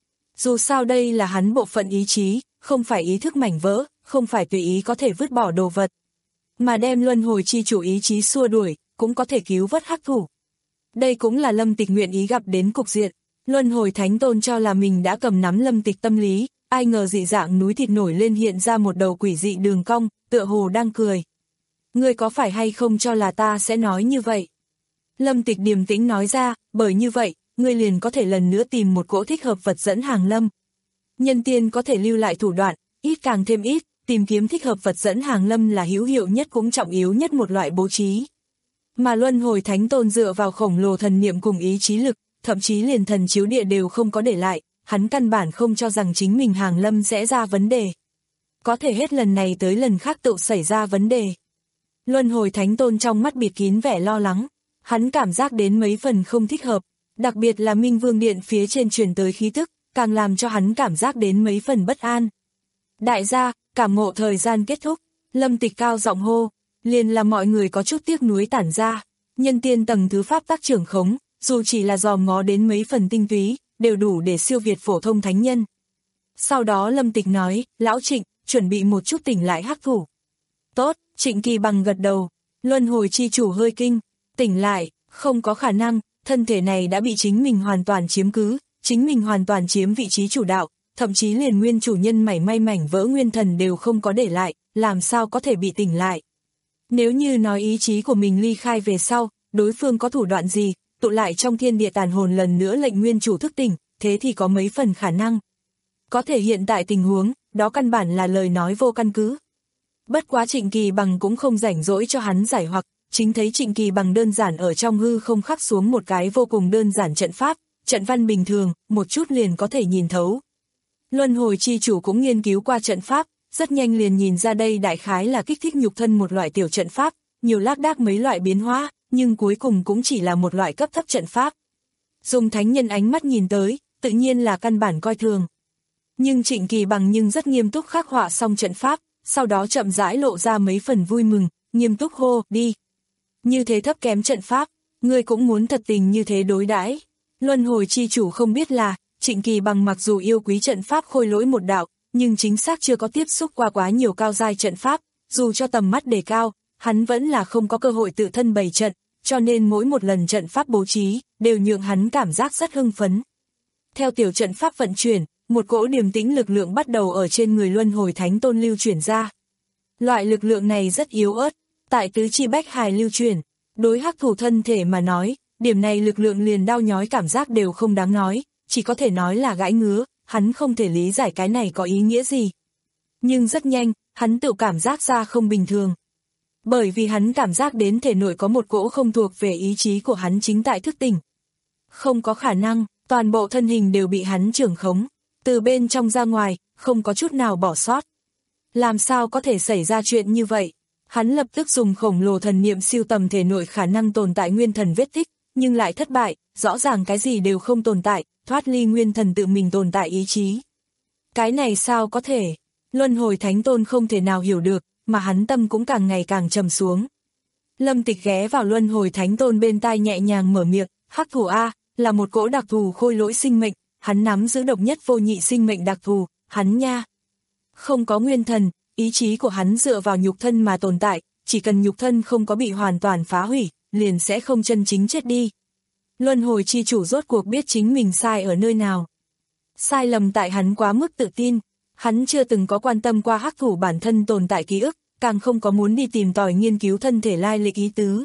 Dù sao đây là hắn bộ phận ý chí, không phải ý thức mảnh vỡ, không phải tùy ý có thể vứt bỏ đồ vật. Mà đem luân hồi chi chủ ý chí xua đuổi, cũng có thể cứu vớt hắc thủ. Đây cũng là Lâm Tịch nguyện ý gặp đến cục diện. Luân hồi thánh tôn cho là mình đã cầm nắm Lâm Tịch tâm lý, ai ngờ dị dạng núi thịt nổi lên hiện ra một đầu quỷ dị đường cong, tựa hồ đang cười. Ngươi có phải hay không cho là ta sẽ nói như vậy? Lâm Tịch điềm tĩnh nói ra, bởi như vậy, ngươi liền có thể lần nữa tìm một cỗ thích hợp vật dẫn hàng lâm. Nhân tiên có thể lưu lại thủ đoạn, ít càng thêm ít, tìm kiếm thích hợp vật dẫn hàng lâm là hữu hiệu nhất cũng trọng yếu nhất một loại bố trí. Mà luân hồi thánh tôn dựa vào khổng lồ thần niệm cùng ý chí lực, thậm chí liền thần chiếu địa đều không có để lại, hắn căn bản không cho rằng chính mình hàng lâm sẽ ra vấn đề. Có thể hết lần này tới lần khác tự xảy ra vấn đề. Luân hồi thánh tôn trong mắt bịt kín vẻ lo lắng, hắn cảm giác đến mấy phần không thích hợp, đặc biệt là Minh Vương Điện phía trên truyền tới khí tức, càng làm cho hắn cảm giác đến mấy phần bất an. Đại gia, cảm ngộ thời gian kết thúc, Lâm Tịch cao giọng hô, liền là mọi người có chút tiếc nuối tản ra, nhân tiên tầng thứ pháp tác trưởng khống, dù chỉ là dòm ngó đến mấy phần tinh túy, đều đủ để siêu việt phổ thông thánh nhân. Sau đó Lâm Tịch nói, lão Trịnh, chuẩn bị một chút tỉnh lại hắc thủ. Tốt, Trịnh Kỳ Bằng gật đầu, luân hồi chi chủ hơi kinh, tỉnh lại, không có khả năng, thân thể này đã bị chính mình hoàn toàn chiếm cứ, chính mình hoàn toàn chiếm vị trí chủ đạo, thậm chí liền nguyên chủ nhân mảy may mảnh vỡ nguyên thần đều không có để lại, làm sao có thể bị tỉnh lại. Nếu như nói ý chí của mình ly khai về sau, đối phương có thủ đoạn gì, tụ lại trong thiên địa tàn hồn lần nữa lệnh nguyên chủ thức tỉnh, thế thì có mấy phần khả năng. Có thể hiện tại tình huống, đó căn bản là lời nói vô căn cứ. Bất quá Trịnh Kỳ Bằng cũng không rảnh rỗi cho hắn giải hoặc, chính thấy Trịnh Kỳ Bằng đơn giản ở trong hư không khắc xuống một cái vô cùng đơn giản trận pháp, trận văn bình thường, một chút liền có thể nhìn thấu. Luân hồi chi chủ cũng nghiên cứu qua trận pháp, rất nhanh liền nhìn ra đây đại khái là kích thích nhục thân một loại tiểu trận pháp, nhiều lác đác mấy loại biến hóa, nhưng cuối cùng cũng chỉ là một loại cấp thấp trận pháp. Dùng thánh nhân ánh mắt nhìn tới, tự nhiên là căn bản coi thường. Nhưng Trịnh Kỳ Bằng nhưng rất nghiêm túc khắc họa xong trận pháp, sau đó chậm rãi lộ ra mấy phần vui mừng, nghiêm túc hô, đi. Như thế thấp kém trận pháp, ngươi cũng muốn thật tình như thế đối đãi. Luân hồi chi chủ không biết là, Trịnh Kỳ Bằng mặc dù yêu quý trận pháp khôi lỗi một đạo, nhưng chính xác chưa có tiếp xúc qua quá nhiều cao giai trận pháp, dù cho tầm mắt đề cao, hắn vẫn là không có cơ hội tự thân bày trận, cho nên mỗi một lần trận pháp bố trí, đều nhượng hắn cảm giác rất hưng phấn. Theo tiểu trận pháp vận chuyển, một cỗ điềm tĩnh lực lượng bắt đầu ở trên người luân hồi thánh tôn lưu chuyển ra. Loại lực lượng này rất yếu ớt, tại tứ chi bách hài lưu chuyển, đối hắc thủ thân thể mà nói, điểm này lực lượng liền đau nhói cảm giác đều không đáng nói, chỉ có thể nói là gãi ngứa, hắn không thể lý giải cái này có ý nghĩa gì. Nhưng rất nhanh, hắn tự cảm giác ra không bình thường. Bởi vì hắn cảm giác đến thể nội có một cỗ không thuộc về ý chí của hắn chính tại thức tỉnh. Không có khả năng, toàn bộ thân hình đều bị hắn trưởng khống, từ bên trong ra ngoài, không có chút nào bỏ sót. Làm sao có thể xảy ra chuyện như vậy? Hắn lập tức dùng khổng lồ thần niệm siêu tầm thể nội khả năng tồn tại nguyên thần vết tích, nhưng lại thất bại, rõ ràng cái gì đều không tồn tại, thoát ly nguyên thần tự mình tồn tại ý chí. Cái này sao có thể? Luân hồi thánh tôn không thể nào hiểu được, mà hắn tâm cũng càng ngày càng trầm xuống. Lâm Tịch ghé vào luân hồi thánh tôn bên tai nhẹ nhàng mở miệng, hắc thủ A, là một cỗ đặc thù khôi lỗi sinh mệnh, hắn nắm giữ độc nhất vô nhị sinh mệnh đặc thù, hắn nha. Không có nguyên thần, ý chí của hắn dựa vào nhục thân mà tồn tại, chỉ cần nhục thân không có bị hoàn toàn phá hủy, liền sẽ không chân chính chết đi. Luân hồi chi chủ rốt cuộc biết chính mình sai ở nơi nào. Sai lầm tại hắn quá mức tự tin, hắn chưa từng có quan tâm qua hắc thủ bản thân tồn tại ký ức, càng không có muốn đi tìm tòi nghiên cứu thân thể lai lịch ý tứ.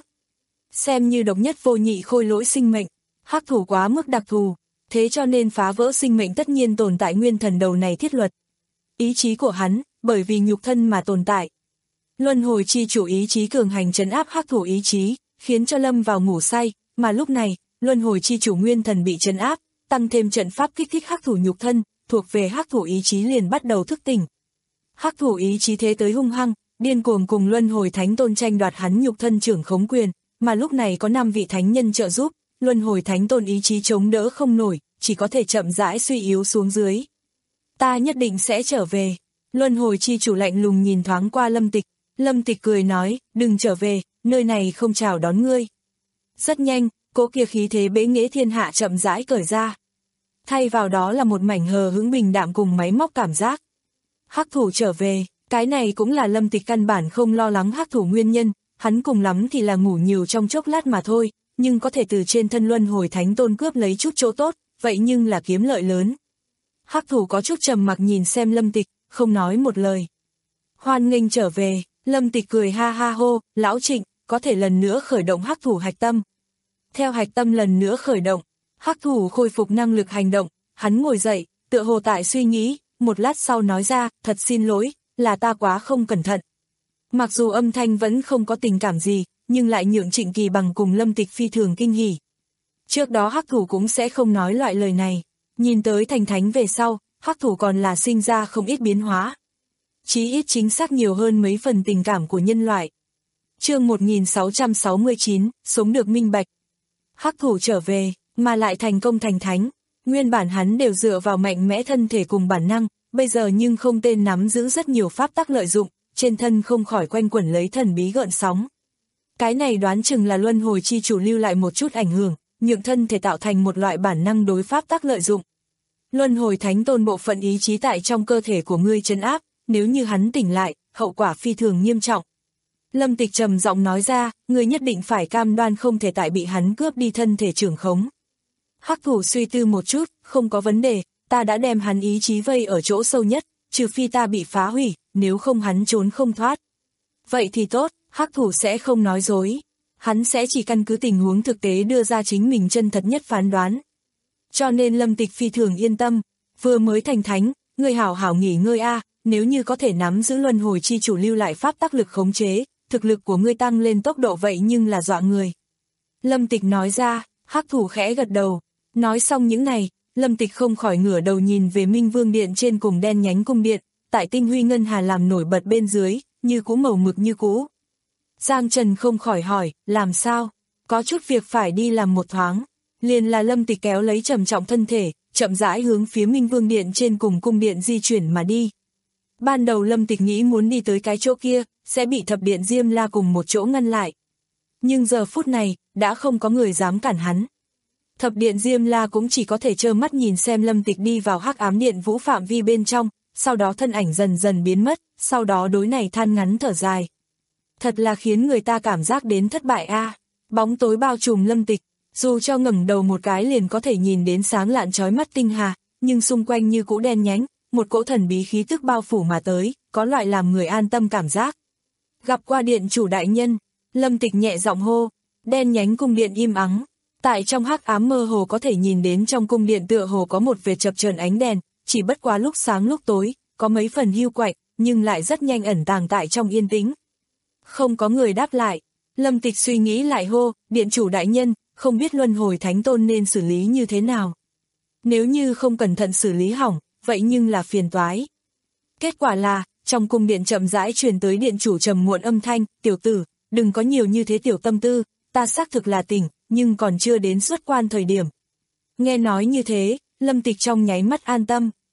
Xem như độc nhất vô nhị khôi lỗi sinh mệnh, hắc thủ quá mức đặc thù, thế cho nên phá vỡ sinh mệnh tất nhiên tồn tại nguyên thần đầu này thiết luật. Ý chí của hắn, bởi vì nhục thân mà tồn tại. Luân hồi chi chủ ý chí cường hành trấn áp hắc thủ ý chí, khiến cho Lâm vào ngủ say, mà lúc này, luân hồi chi chủ nguyên thần bị trấn áp, tăng thêm trận pháp kích thích hắc thủ nhục thân, thuộc về hắc thủ ý chí liền bắt đầu thức tỉnh. Hắc thủ ý chí thế tới hung hăng, điên cuồng cùng luân hồi thánh tôn tranh đoạt hắn nhục thân trưởng khống quyền, mà lúc này có năm vị thánh nhân trợ giúp, luân hồi thánh tôn ý chí chống đỡ không nổi, chỉ có thể chậm rãi suy yếu xuống dưới. Ta nhất định sẽ trở về. Luân hồi chi chủ lạnh lùng nhìn thoáng qua Lâm Tịch, Lâm Tịch cười nói, đừng trở về, nơi này không chào đón ngươi. Rất nhanh, cỗ kia khí thế bế nghệ thiên hạ chậm rãi cởi ra. Thay vào đó là một mảnh hờ hững bình đạm cùng máy móc cảm giác. Hắc thủ trở về, cái này cũng là Lâm Tịch căn bản không lo lắng hắc thủ nguyên nhân, hắn cùng lắm thì là ngủ nhiều trong chốc lát mà thôi, nhưng có thể từ trên thân luân hồi thánh tôn cướp lấy chút chỗ tốt, vậy nhưng là kiếm lợi lớn. Hắc thủ có chút trầm mặc nhìn xem Lâm Tịch, không nói một lời. Hoan nghênh trở về, Lâm Tịch cười ha ha hô, lão Trịnh, có thể lần nữa khởi động hắc thủ hạch tâm. Theo hạch tâm lần nữa khởi động, hắc thủ khôi phục năng lực hành động, hắn ngồi dậy, tựa hồ tại suy nghĩ, một lát sau nói ra, thật xin lỗi, là ta quá không cẩn thận. Mặc dù âm thanh vẫn không có tình cảm gì, nhưng lại nhượng Trịnh Kỳ Bằng cùng Lâm Tịch phi thường kinh hỉ. Trước đó hắc thủ cũng sẽ không nói loại lời này, nhìn tới thành thánh về sau, hắc thủ còn là sinh ra không ít biến hóa. Chí ít chính xác nhiều hơn mấy phần tình cảm của nhân loại. Chương một nghìn sáu trăm sáu mươi chín, sống được minh bạch. Hắc thủ trở về, mà lại thành công thành thánh, nguyên bản hắn đều dựa vào mạnh mẽ thân thể cùng bản năng, bây giờ nhưng không tên nắm giữ rất nhiều pháp tắc lợi dụng, trên thân không khỏi quanh quẩn lấy thần bí gợn sóng. Cái này đoán chừng là luân hồi chi chủ lưu lại một chút ảnh hưởng, nhượng thân thể tạo thành một loại bản năng đối pháp tắc lợi dụng. Luân hồi thánh tôn bộ phận ý chí tại trong cơ thể của ngươi trấn áp, nếu như hắn tỉnh lại, hậu quả phi thường nghiêm trọng. Lâm Tịch trầm giọng nói ra, ngươi nhất định phải cam đoan không thể tại bị hắn cướp đi thân thể trưởng khống. Hắc thủ suy tư một chút, không có vấn đề, ta đã đem hắn ý chí vây ở chỗ sâu nhất, trừ phi ta bị phá hủy, nếu không hắn trốn không thoát. Vậy thì tốt, hắc thủ sẽ không nói dối, hắn sẽ chỉ căn cứ tình huống thực tế đưa ra chính mình chân thật nhất phán đoán. Cho nên Lâm Tịch phi thường yên tâm, vừa mới thành thánh, ngươi hảo hảo nghỉ ngơi a, nếu như có thể nắm giữ luân hồi chi chủ lưu lại pháp tác lực khống chế, thực lực của ngươi tăng lên tốc độ vậy nhưng là dọa người. Lâm Tịch nói ra, hắc thủ khẽ gật đầu, nói xong những này, Lâm Tịch không khỏi ngửa đầu nhìn về Minh Vương Điện trên cùng đen nhánh cung điện, tại tinh huy ngân hà làm nổi bật bên dưới, như cũ màu mực như cũ. Giang Trần không khỏi hỏi, làm sao? Có chút việc phải đi làm một thoáng. Liền là Lâm Tịch kéo lấy trầm trọng thân thể, chậm rãi hướng phía Minh Vương Điện trên cùng cung điện di chuyển mà đi. Ban đầu Lâm Tịch nghĩ muốn đi tới cái chỗ kia, sẽ bị thập điện Diêm La cùng một chỗ ngăn lại. Nhưng giờ phút này, đã không có người dám cản hắn. Thập điện Diêm La cũng chỉ có thể trơ mắt nhìn xem Lâm Tịch đi vào hắc ám điện vũ phạm vi bên trong, sau đó thân ảnh dần dần biến mất, sau đó đối này than ngắn thở dài. Thật là khiến người ta cảm giác đến thất bại a. À. Bóng tối bao trùm Lâm Tịch, dù cho ngẩng đầu một cái liền có thể nhìn đến sáng lạn chói mắt tinh hà, nhưng xung quanh như cũ đen nhánh, một cỗ thần bí khí tức bao phủ mà tới, có loại làm người an tâm cảm giác. Gặp qua điện chủ đại nhân, Lâm Tịch nhẹ giọng hô, đen nhánh cung điện im ắng. Tại trong hắc ám mơ hồ có thể nhìn đến trong cung điện tựa hồ có một vệt chập chờn ánh đèn, chỉ bất quá lúc sáng lúc tối, có mấy phần hiu quạnh, nhưng lại rất nhanh ẩn tàng tại trong yên tĩnh. Không có người đáp lại, Lâm Tịch suy nghĩ lại hô, điện chủ đại nhân, không biết luân hồi thánh tôn nên xử lý như thế nào. Nếu như không cẩn thận xử lý hỏng, vậy nhưng là phiền toái. Kết quả là, trong cung điện chậm rãi truyền tới điện chủ trầm muộn âm thanh, tiểu tử, đừng có nhiều như thế tiểu tâm tư, ta xác thực là tỉnh, nhưng còn chưa đến xuất quan thời điểm. Nghe nói như thế, Lâm Tịch trong nháy mắt an tâm.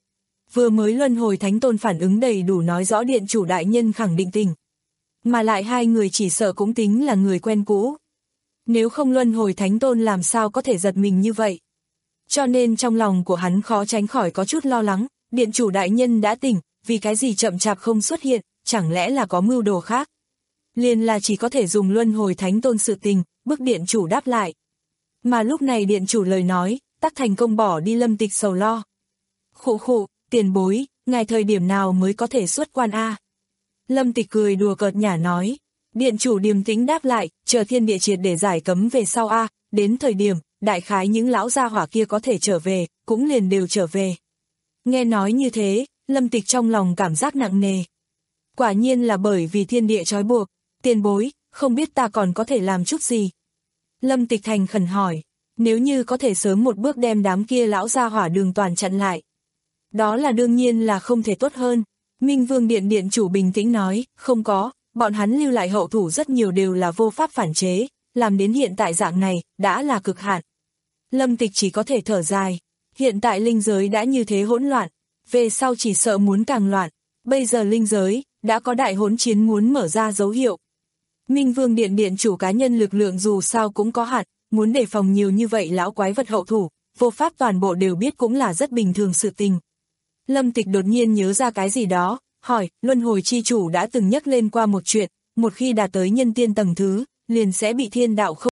vừa mới luân hồi thánh tôn phản ứng đầy đủ nói rõ điện chủ đại nhân khẳng định tình. Mà lại hai người chỉ sợ cũng tính là người quen cũ. Nếu không luân hồi thánh tôn làm sao có thể giật mình như vậy. Cho nên trong lòng của hắn khó tránh khỏi có chút lo lắng, điện chủ đại nhân đã tỉnh, vì cái gì chậm chạp không xuất hiện, chẳng lẽ là có mưu đồ khác. Liền là chỉ có thể dùng luân hồi thánh tôn sự tình, bức điện chủ đáp lại. Mà lúc này điện chủ lời nói, tắc thành công bỏ đi Lâm Tịch sầu lo. Khụ khụ, tiền bối, ngài thời điểm nào mới có thể xuất quan a? Lâm Tịch cười đùa cợt nhả nói. Điện chủ điềm tĩnh đáp lại, chờ thiên địa triệt để giải cấm về sau a, đến thời điểm, đại khái những lão gia hỏa kia có thể trở về, cũng liền đều trở về. Nghe nói như thế, Lâm Tịch trong lòng cảm giác nặng nề. Quả nhiên là bởi vì thiên địa trói buộc, tiền bối, không biết ta còn có thể làm chút gì. Lâm Tịch thành khẩn hỏi, nếu như có thể sớm một bước đem đám kia lão gia hỏa đường toàn chặn lại. Đó là đương nhiên là không thể tốt hơn. Minh Vương Điện điện chủ bình tĩnh nói, không có, bọn hắn lưu lại hậu thủ rất nhiều đều là vô pháp phản chế, làm đến hiện tại dạng này, đã là cực hạn. Lâm Tịch chỉ có thể thở dài, hiện tại linh giới đã như thế hỗn loạn, về sau chỉ sợ muốn càng loạn, bây giờ linh giới, đã có đại hỗn chiến muốn mở ra dấu hiệu. Minh Vương Điện điện chủ cá nhân lực lượng dù sao cũng có hạn, muốn đề phòng nhiều như vậy lão quái vật hậu thủ, vô pháp toàn bộ đều biết cũng là rất bình thường sự tình. Lâm Tịch đột nhiên nhớ ra cái gì đó, hỏi, luân hồi chi chủ đã từng nhắc lên qua một chuyện, một khi đạt tới nhân tiên tầng thứ, liền sẽ bị thiên đạo không.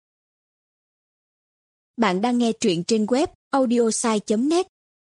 Bạn đang nghe truyện trên web audiosai chấm net.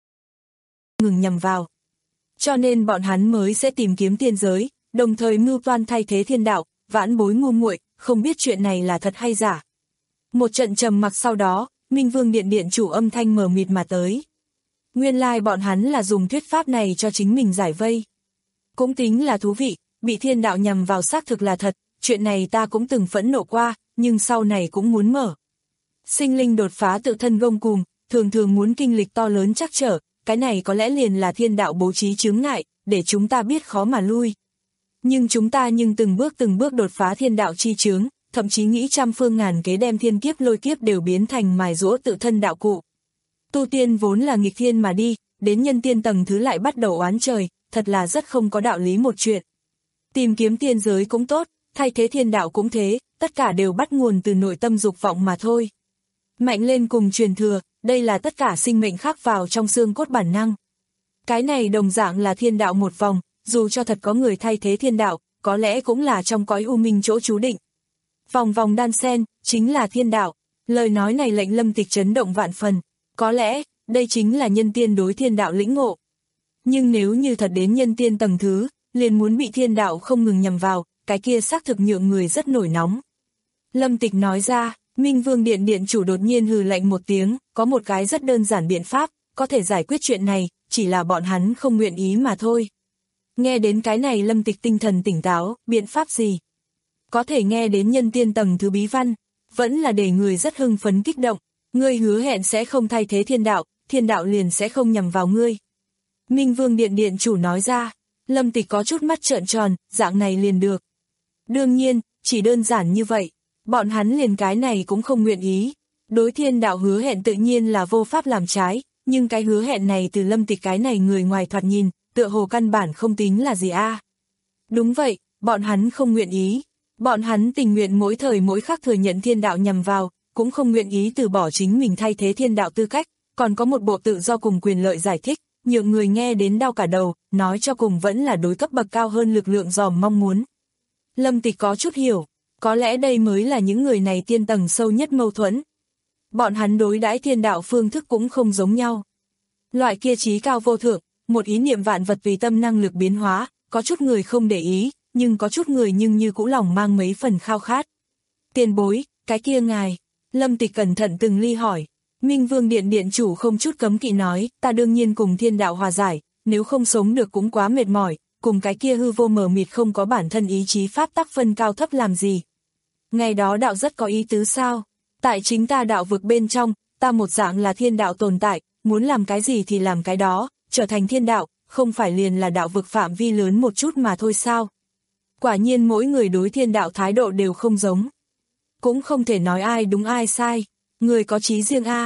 Ngừng nhầm vào. Cho nên bọn hắn mới sẽ tìm kiếm tiên giới, đồng thời mưu toan thay thế thiên đạo, vãn bối ngu muội, không biết chuyện này là thật hay giả. Một trận trầm mặc sau đó, Minh Vương Điện điện chủ âm thanh mờ mịt mà tới. Nguyên lai bọn hắn là dùng thuyết pháp này cho chính mình giải vây. Cũng tính là thú vị, bị thiên đạo nhằm vào xác thực là thật, chuyện này ta cũng từng phẫn nộ qua, nhưng sau này cũng muốn mở. Sinh linh đột phá tự thân gông cùm, thường thường muốn kinh lịch to lớn trắc trở, cái này có lẽ liền là thiên đạo bố trí chướng ngại, để chúng ta biết khó mà lui. Nhưng chúng ta nhưng từng bước từng bước đột phá thiên đạo chi chướng, thậm chí nghĩ trăm phương ngàn kế đem thiên kiếp lôi kiếp đều biến thành mài giũa tự thân đạo cụ. Tu tiên vốn là nghịch thiên mà đi, đến nhân tiên tầng thứ lại bắt đầu oán trời, thật là rất không có đạo lý một chuyện. Tìm kiếm tiên giới cũng tốt, thay thế thiên đạo cũng thế, tất cả đều bắt nguồn từ nội tâm dục vọng mà thôi. Mạnh lên cùng truyền thừa, đây là tất cả sinh mệnh khắc vào trong xương cốt bản năng. Cái này đồng dạng là thiên đạo một vòng, dù cho thật có người thay thế thiên đạo, có lẽ cũng là trong cõi u minh chỗ trú định. Vòng vòng đan sen, chính là thiên đạo. Lời nói này lệnh Lâm Tịch chấn động vạn phần. Có lẽ, đây chính là nhân tiên đối thiên đạo lĩnh ngộ. Nhưng nếu như thật đến nhân tiên tầng thứ, liền muốn bị thiên đạo không ngừng nhằm vào, cái kia xác thực nhượng người rất nổi nóng. Lâm Tịch nói ra, Minh Vương Điện điện chủ đột nhiên hừ lạnh một tiếng, có một cái rất đơn giản biện pháp, có thể giải quyết chuyện này, chỉ là bọn hắn không nguyện ý mà thôi. Nghe đến cái này Lâm Tịch tinh thần tỉnh táo, biện pháp gì? Có thể nghe đến nhân tiên tầng thứ bí văn, vẫn là để người rất hưng phấn kích động, ngươi hứa hẹn sẽ không thay thế thiên đạo, thiên đạo liền sẽ không nhằm vào ngươi. Minh Vương Điện điện chủ nói ra, Lâm Tịch có chút mắt trợn tròn, dạng này liền được. Đương nhiên, chỉ đơn giản như vậy, bọn hắn liền cái này cũng không nguyện ý. Đối thiên đạo hứa hẹn tự nhiên là vô pháp làm trái, nhưng cái hứa hẹn này từ Lâm Tịch cái này người ngoài thoạt nhìn, tựa hồ căn bản không tính là gì a. Đúng vậy, bọn hắn không nguyện ý. Bọn hắn tình nguyện mỗi thời mỗi khắc thừa nhận thiên đạo nhằm vào, cũng không nguyện ý từ bỏ chính mình thay thế thiên đạo tư cách, còn có một bộ tự do cùng quyền lợi giải thích, nhượng người nghe đến đau cả đầu, nói cho cùng vẫn là đối cấp bậc cao hơn lực lượng dòm mong muốn. Lâm Tịch có chút hiểu, có lẽ đây mới là những người này tiên tầng sâu nhất mâu thuẫn. Bọn hắn đối đãi thiên đạo phương thức cũng không giống nhau. Loại kia trí cao vô thượng, một ý niệm vạn vật tùy tâm năng lực biến hóa, có chút người không để ý, nhưng có chút người nhưng như cũ lòng mang mấy phần khao khát. Tiền bối, cái kia ngài, Lâm Tịch cẩn thận từng ly hỏi. Minh Vương Điện điện chủ không chút cấm kỵ nói, ta đương nhiên cùng thiên đạo hòa giải, nếu không sống được cũng quá mệt mỏi, cùng cái kia hư vô mờ mịt không có bản thân ý chí pháp tắc phân cao thấp làm gì. Ngày đó đạo rất có ý tứ sao, tại chính ta đạo vực bên trong, ta một dạng là thiên đạo tồn tại, muốn làm cái gì thì làm cái đó, trở thành thiên đạo, không phải liền là đạo vực phạm vi lớn một chút mà thôi sao. Quả nhiên mỗi người đối thiên đạo thái độ đều không giống. Cũng không thể nói ai đúng ai sai, người có chí riêng a.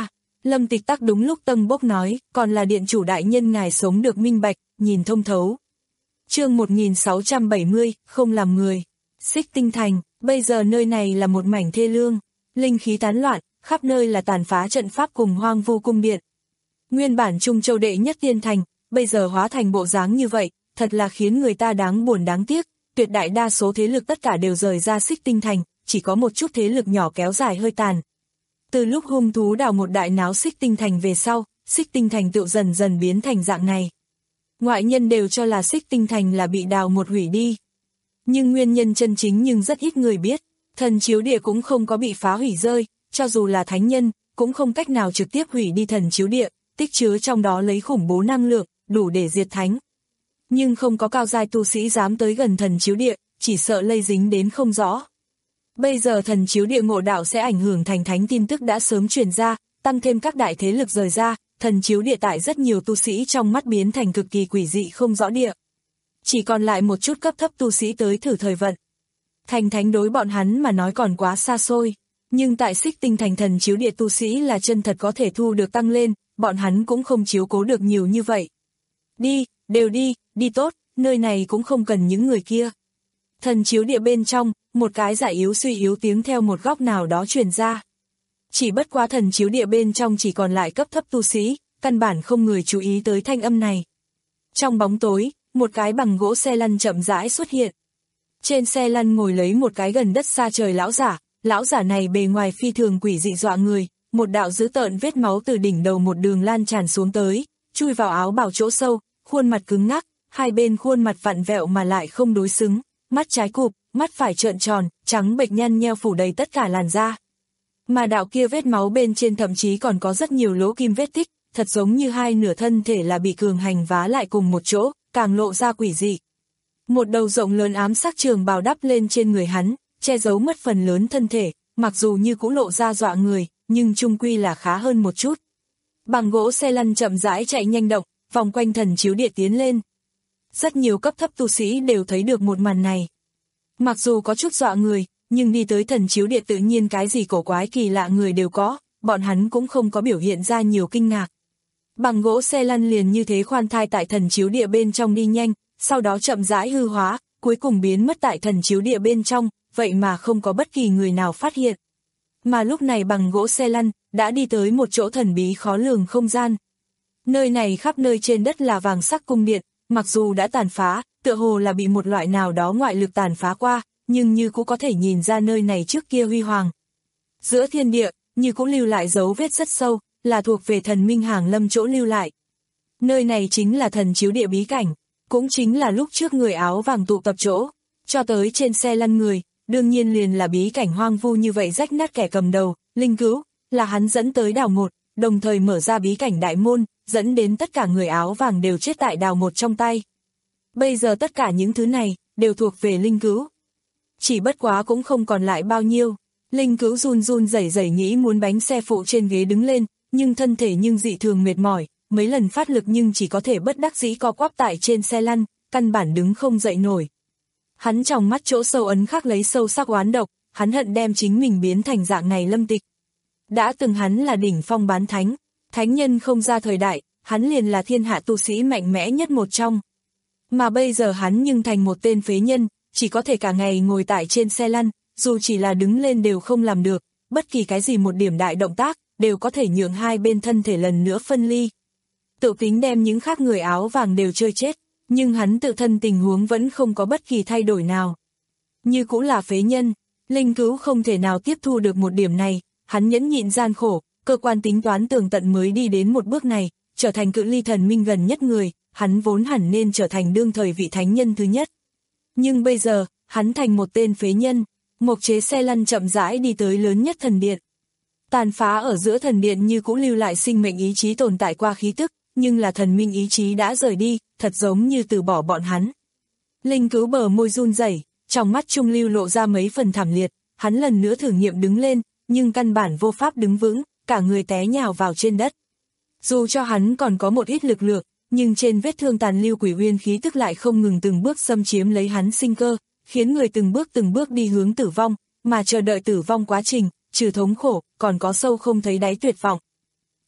Lâm Tịch Tắc đúng lúc tâm bốc nói, còn là điện chủ đại nhân ngài sống được minh bạch, nhìn thông thấu. Chương một nghìn sáu trăm bảy mươi, không làm người. Xích Tinh Thành, bây giờ nơi này là một mảnh thê lương, linh khí tán loạn, khắp nơi là tàn phá trận pháp cùng hoang vu cung điện. Nguyên bản Trung Châu đệ nhất tiên thành, bây giờ hóa thành bộ dáng như vậy, thật là khiến người ta đáng buồn đáng tiếc, tuyệt đại đa số thế lực tất cả đều rời ra Xích Tinh Thành, chỉ có một chút thế lực nhỏ kéo dài hơi tàn. Từ lúc hung thú đào một đại náo Xích Tinh Thành về sau, Xích Tinh Thành tựu dần dần biến thành dạng này. Ngoại nhân đều cho là Xích Tinh Thành là bị đào một hủy đi. Nhưng nguyên nhân chân chính nhưng rất ít người biết, thần chiếu địa cũng không có bị phá hủy rơi, cho dù là thánh nhân, cũng không cách nào trực tiếp hủy đi thần chiếu địa, tích chứa trong đó lấy khủng bố năng lượng, đủ để diệt thánh. Nhưng không có cao giai tu sĩ dám tới gần thần chiếu địa, chỉ sợ lây dính đến không rõ. Bây giờ thần chiếu địa ngộ đạo sẽ ảnh hưởng thành thánh tin tức đã sớm truyền ra, tăng thêm các đại thế lực rời ra, thần chiếu địa tại rất nhiều tu sĩ trong mắt biến thành cực kỳ quỷ dị không rõ địa. Chỉ còn lại một chút cấp thấp tu sĩ tới thử thời vận. Thành thánh đối bọn hắn mà nói còn quá xa xôi, nhưng tại Xích Tinh Thành thần chiếu địa tu sĩ là chân thật có thể thu được tăng lên, bọn hắn cũng không chiếu cố được nhiều như vậy. Đi, đều đi, đi tốt, nơi này cũng không cần những người kia. Thần chiếu địa bên trong, một cái dạ yếu suy yếu tiếng theo một góc nào đó truyền ra. Chỉ bất quá thần chiếu địa bên trong chỉ còn lại cấp thấp tu sĩ, căn bản không người chú ý tới thanh âm này. Trong bóng tối, một cái bằng gỗ xe lăn chậm rãi xuất hiện. Trên xe lăn ngồi lấy một cái gần đất xa trời lão giả, lão giả này bề ngoài phi thường quỷ dị dọa người, một đạo dữ tợn vết máu từ đỉnh đầu một đường lan tràn xuống tới, chui vào áo bào chỗ sâu, khuôn mặt cứng ngắc, hai bên khuôn mặt vặn vẹo mà lại không đối xứng, mắt trái cụp, mắt phải trợn tròn, trắng bệch nhăn nheo phủ đầy tất cả làn da. Mà đạo kia vết máu bên trên thậm chí còn có rất nhiều lỗ kim vết tích, thật giống như hai nửa thân thể là bị cường hành vá lại cùng một chỗ, càng lộ ra quỷ dị. Một đầu rộng lớn ám sắc trường bào đắp lên trên người hắn, che giấu mất phần lớn thân thể, mặc dù như cũng lộ ra dọa người, nhưng chung quy là khá hơn một chút. Bằng gỗ xe lăn chậm rãi chạy nhanh động, vòng quanh thần chiếu địa tiến lên. Rất nhiều cấp thấp tu sĩ đều thấy được một màn này. Mặc dù có chút dọa người, nhưng đi tới thần chiếu địa tự nhiên cái gì cổ quái kỳ lạ người đều có, bọn hắn cũng không có biểu hiện ra nhiều kinh ngạc. Bằng gỗ xe lăn liền như thế khoan thai tại thần chiếu địa bên trong đi nhanh, sau đó chậm rãi hư hóa, cuối cùng biến mất tại thần chiếu địa bên trong, vậy mà không có bất kỳ người nào phát hiện. Mà lúc này bằng gỗ xe lăn, đã đi tới một chỗ thần bí khó lường không gian. Nơi này khắp nơi trên đất là vàng sắc cung điện, mặc dù đã tàn phá, tựa hồ là bị một loại nào đó ngoại lực tàn phá qua, nhưng như cũng có thể nhìn ra nơi này trước kia huy hoàng. Giữa thiên địa, như cũng lưu lại dấu vết rất sâu, là thuộc về thần minh hàng lâm chỗ lưu lại. Nơi này chính là thần chiếu địa bí cảnh, cũng chính là lúc trước người áo vàng tụ tập chỗ, cho tới trên xe lăn người, đương nhiên liền là bí cảnh hoang vu như vậy rách nát kẻ cầm đầu, Linh Cứu, là hắn dẫn tới đào một, đồng thời mở ra bí cảnh đại môn, dẫn đến tất cả người áo vàng đều chết tại đào một trong tay. Bây giờ tất cả những thứ này, đều thuộc về Linh Cứu. Chỉ bất quá cũng không còn lại bao nhiêu, Linh Cứu run run rẩy rẩy nghĩ muốn bánh xe phụ trên ghế đứng lên, nhưng thân thể nhưng dị thường mệt mỏi, mấy lần phát lực nhưng chỉ có thể bất đắc dĩ co quắp tại trên xe lăn, căn bản đứng không dậy nổi. Hắn trong mắt chỗ sâu ấn khắc lấy sâu sắc oán độc, hắn hận đem chính mình biến thành dạng này Lâm Tịch. Đã từng hắn là đỉnh phong bán thánh, thánh nhân không ra thời đại, hắn liền là thiên hạ tu sĩ mạnh mẽ nhất một trong. Mà bây giờ hắn nhưng thành một tên phế nhân, chỉ có thể cả ngày ngồi tại trên xe lăn, dù chỉ là đứng lên đều không làm được, bất kỳ cái gì một điểm đại động tác, đều có thể nhượng hai bên thân thể lần nữa phân ly. Tự tính đem những khác người áo vàng đều chơi chết, nhưng hắn tự thân tình huống vẫn không có bất kỳ thay đổi nào. Như cũng là phế nhân, Linh Cứu không thể nào tiếp thu được một điểm này, hắn nhẫn nhịn gian khổ, cơ quan tính toán tường tận mới đi đến một bước này, trở thành cự ly thần minh gần nhất người, hắn vốn hẳn nên trở thành đương thời vị thánh nhân thứ nhất. Nhưng bây giờ, hắn thành một tên phế nhân, mộc chế xe lăn chậm rãi đi tới lớn nhất thần điện. Tàn phá ở giữa thần điện như cũng lưu lại sinh mệnh ý chí tồn tại qua khí tức, nhưng là thần minh ý chí đã rời đi, thật giống như từ bỏ bọn hắn. Linh Cứu bờ môi run rẩy, trong mắt trung lưu lộ ra mấy phần thảm liệt, hắn lần nữa thử nghiệm đứng lên, nhưng căn bản vô pháp đứng vững, cả người té nhào vào trên đất. Dù cho hắn còn có một ít lực lượng, nhưng trên vết thương tàn lưu quỷ uyên khí tức lại không ngừng từng bước xâm chiếm lấy hắn sinh cơ, khiến người từng bước từng bước đi hướng tử vong, mà chờ đợi tử vong quá trình, trừ thống khổ, còn có sâu không thấy đáy tuyệt vọng.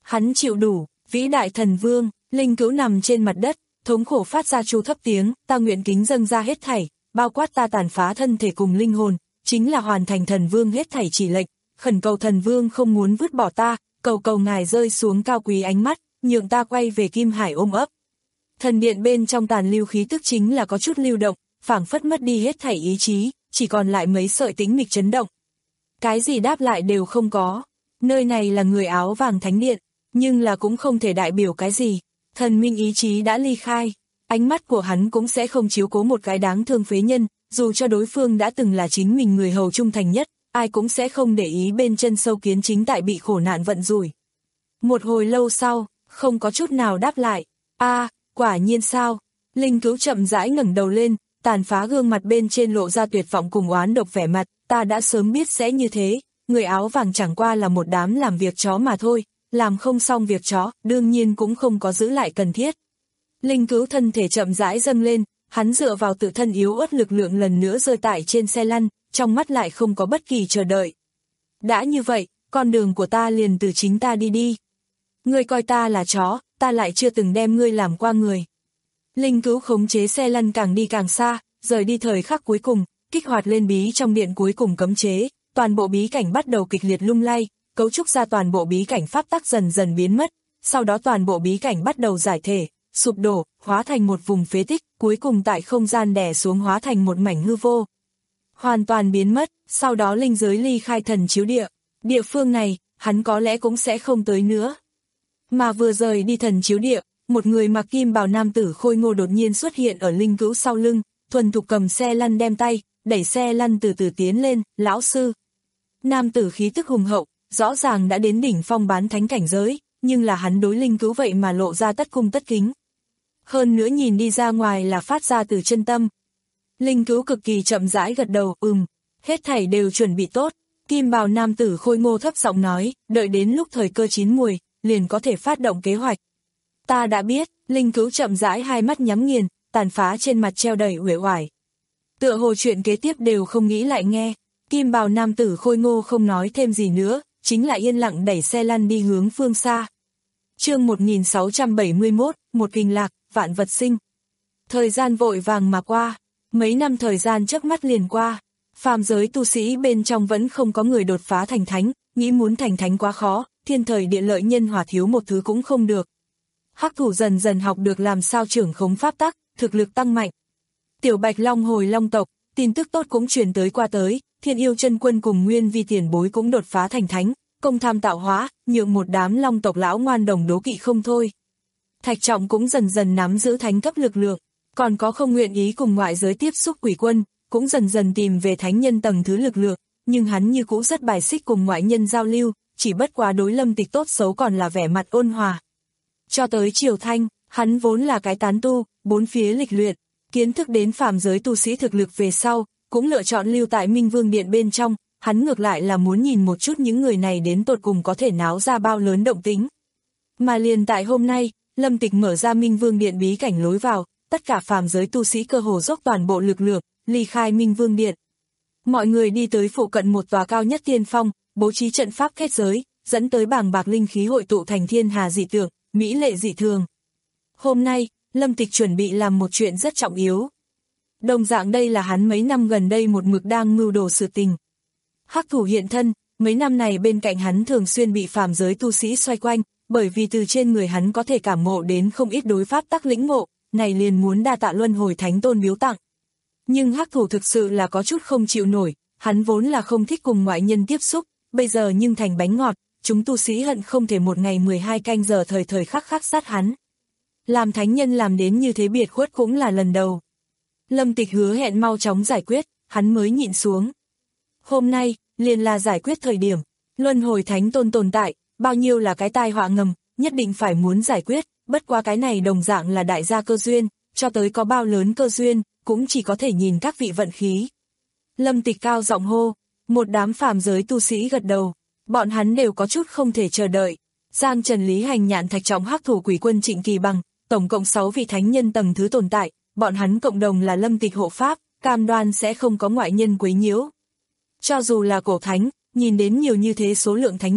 Hắn chịu đủ, vĩ đại thần vương, Linh Cữu nằm trên mặt đất, thống khổ phát ra chu thấp tiếng, ta nguyện kính dâng ra hết thảy, bao quát ta tàn phá thân thể cùng linh hồn, chính là hoàn thành thần vương hết thảy chỉ lệnh, khẩn cầu thần vương không muốn vứt bỏ ta, cầu cầu ngài rơi xuống cao quý ánh mắt, nhượng ta quay về Kim Hải ôm ấp. Thần điện bên trong tàn lưu khí tức chính là có chút lưu động, phảng phất mất đi hết thảy ý chí, chỉ còn lại mấy sợi tĩnh mịch chấn động. Cái gì đáp lại đều không có. Nơi này là người áo vàng thánh điện, nhưng là cũng không thể đại biểu cái gì. Thần minh ý chí đã ly khai, ánh mắt của hắn cũng sẽ không chiếu cố một cái đáng thương phế nhân, dù cho đối phương đã từng là chính mình người hầu trung thành nhất, ai cũng sẽ không để ý bên chân sâu kiến chính tại bị khổ nạn vận rủi. Một hồi lâu sau, không có chút nào đáp lại. A, à, quả nhiên sao? Linh Cữu chậm rãi ngẩng đầu lên, tàn phá gương mặt bên trên lộ ra tuyệt vọng cùng oán độc vẻ mặt, ta đã sớm biết sẽ như thế, người áo vàng chẳng qua là một đám làm việc chó mà thôi, làm không xong việc chó, đương nhiên cũng không có giữ lại cần thiết. Linh Cữu thân thể chậm rãi dâng lên, hắn dựa vào tự thân yếu ớt lực lượng lần nữa rơi tại trên xe lăn, trong mắt lại không có bất kỳ chờ đợi. Đã như vậy, con đường của ta liền từ chính ta đi đi. Ngươi coi ta là chó, ta lại chưa từng đem ngươi làm qua người. Linh Cữu khống chế xe lăn càng đi càng xa, rời đi thời khắc cuối cùng, kích hoạt lên bí trong điện cuối cùng cấm chế, toàn bộ bí cảnh bắt đầu kịch liệt lung lay, cấu trúc ra toàn bộ bí cảnh pháp tắc dần dần biến mất, sau đó toàn bộ bí cảnh bắt đầu giải thể, sụp đổ, hóa thành một vùng phế tích, cuối cùng tại không gian đè xuống hóa thành một mảnh hư vô. Hoàn toàn biến mất, sau đó linh giới ly khai thần chiếu địa, địa phương này, hắn có lẽ cũng sẽ không tới nữa. Mà vừa rời đi thần chiếu địa, một người mặc kim bào nam tử khôi ngô đột nhiên xuất hiện ở Linh Cữu sau lưng, thuần thục cầm xe lăn đem tay, đẩy xe lăn từ từ tiến lên, lão sư. Nam tử khí tức hùng hậu, rõ ràng đã đến đỉnh phong bán thánh cảnh giới, nhưng là hắn đối Linh Cữu vậy mà lộ ra tất cung tất kính. Hơn nữa nhìn đi ra ngoài là phát ra từ chân tâm. Linh Cữu cực kỳ chậm rãi gật đầu, ừm, hết thảy đều chuẩn bị tốt. Kim bào nam tử khôi ngô thấp giọng nói, đợi đến lúc thời cơ chín muồi, liền có thể phát động kế hoạch. Ta đã biết, Linh Cữu chậm rãi hai mắt nhắm nghiền, tàn phá trên mặt treo đầy uể oải. Tựa hồ chuyện kế tiếp đều không nghĩ lại nghe, kim bào nam tử khôi ngô không nói thêm gì nữa, chính là yên lặng đẩy xe lăn đi hướng phương xa. Chương một nghìn sáu trăm bảy mươi mốt, một kinh lạc, vạn vật sinh. Thời gian vội vàng mà qua, mấy năm thời gian chớp mắt liền qua, phàm giới tu sĩ bên trong vẫn không có người đột phá thành thánh, nghĩ muốn thành thánh quá khó, thiên thời địa lợi nhân hòa thiếu một thứ cũng không được. Hắc thủ dần dần học được làm sao trưởng khống pháp tắc, thực lực tăng mạnh. Tiểu Bạch Long hồi Long tộc, tin tức tốt cũng truyền tới qua tới, Thiên Yêu Chân Quân cùng Nguyên Vi tiền bối cũng đột phá thành thánh, công tham tạo hóa, nhượng một đám Long tộc lão ngoan đồng đố kỵ không thôi. Thạch Trọng cũng dần dần nắm giữ thánh cấp lực lượng, còn có không nguyện ý cùng ngoại giới tiếp xúc quỷ quân, cũng dần dần tìm về thánh nhân tầng thứ lực lượng, nhưng hắn như cũ rất bài xích cùng ngoại nhân giao lưu, chỉ bất quá đối Lâm Tịch tốt xấu còn là vẻ mặt ôn hòa. Cho tới Triều Thanh, hắn vốn là cái tán tu, bốn phía lịch luyện, kiến thức đến phàm giới tu sĩ thực lực về sau, cũng lựa chọn lưu tại Minh Vương Điện bên trong, hắn ngược lại là muốn nhìn một chút những người này đến tột cùng có thể náo ra bao lớn động tĩnh. Mà liền tại hôm nay, Lâm Tịch mở ra Minh Vương Điện bí cảnh lối vào, tất cả phàm giới tu sĩ cơ hồ dốc toàn bộ lực lượng, ly khai Minh Vương Điện. Mọi người đi tới phụ cận một tòa cao nhất tiên phong, bố trí trận pháp kết giới, dẫn tới bàng bạc linh khí hội tụ thành thiên hà dị tượng, mỹ lệ dị thường. Hôm nay, Lâm Tịch chuẩn bị làm một chuyện rất trọng yếu. Đồng dạng đây là hắn mấy năm gần đây một mực đang mưu đồ sự tình. Hắc thủ hiện thân, mấy năm này bên cạnh hắn thường xuyên bị phàm giới tu sĩ xoay quanh, bởi vì từ trên người hắn có thể cảm ngộ đến không ít đối pháp tắc lĩnh ngộ, này liền muốn đa tạ luân hồi thánh tôn biếu tặng. Nhưng Hắc thủ thực sự là có chút không chịu nổi, hắn vốn là không thích cùng ngoại nhân tiếp xúc, bây giờ nhưng thành bánh ngọt, chúng tu sĩ hận không thể một ngày mười hai canh giờ thời thời khắc khắc sát hắn. Làm thánh nhân làm đến như thế biệt khuất cũng là lần đầu. Lâm Tịch hứa hẹn mau chóng giải quyết, hắn mới nhịn xuống. Hôm nay, liền là giải quyết thời điểm, luân hồi thánh tôn tồn tại, bao nhiêu là cái tai họa ngầm, nhất định phải muốn giải quyết, bất qua cái này đồng dạng là đại gia cơ duyên, cho tới có bao lớn cơ duyên, cũng chỉ có thể nhìn các vị vận khí. Lâm Tịch cao giọng hô, một đám phàm giới tu sĩ gật đầu, bọn hắn đều có chút không thể chờ đợi. Giang Trần Lý Hành Nhạn Thạch Trọng Hắc thủ quỷ quân Trịnh Kỳ Bằng, tổng cộng sáu vị thánh nhân tầng thứ tồn tại, bọn hắn cộng đồng là Lâm Tịch hộ pháp, cam đoan sẽ không có ngoại nhân quấy nhiễu. Cho dù là cổ thánh, nhìn đến nhiều như thế số lượng thánh nhân,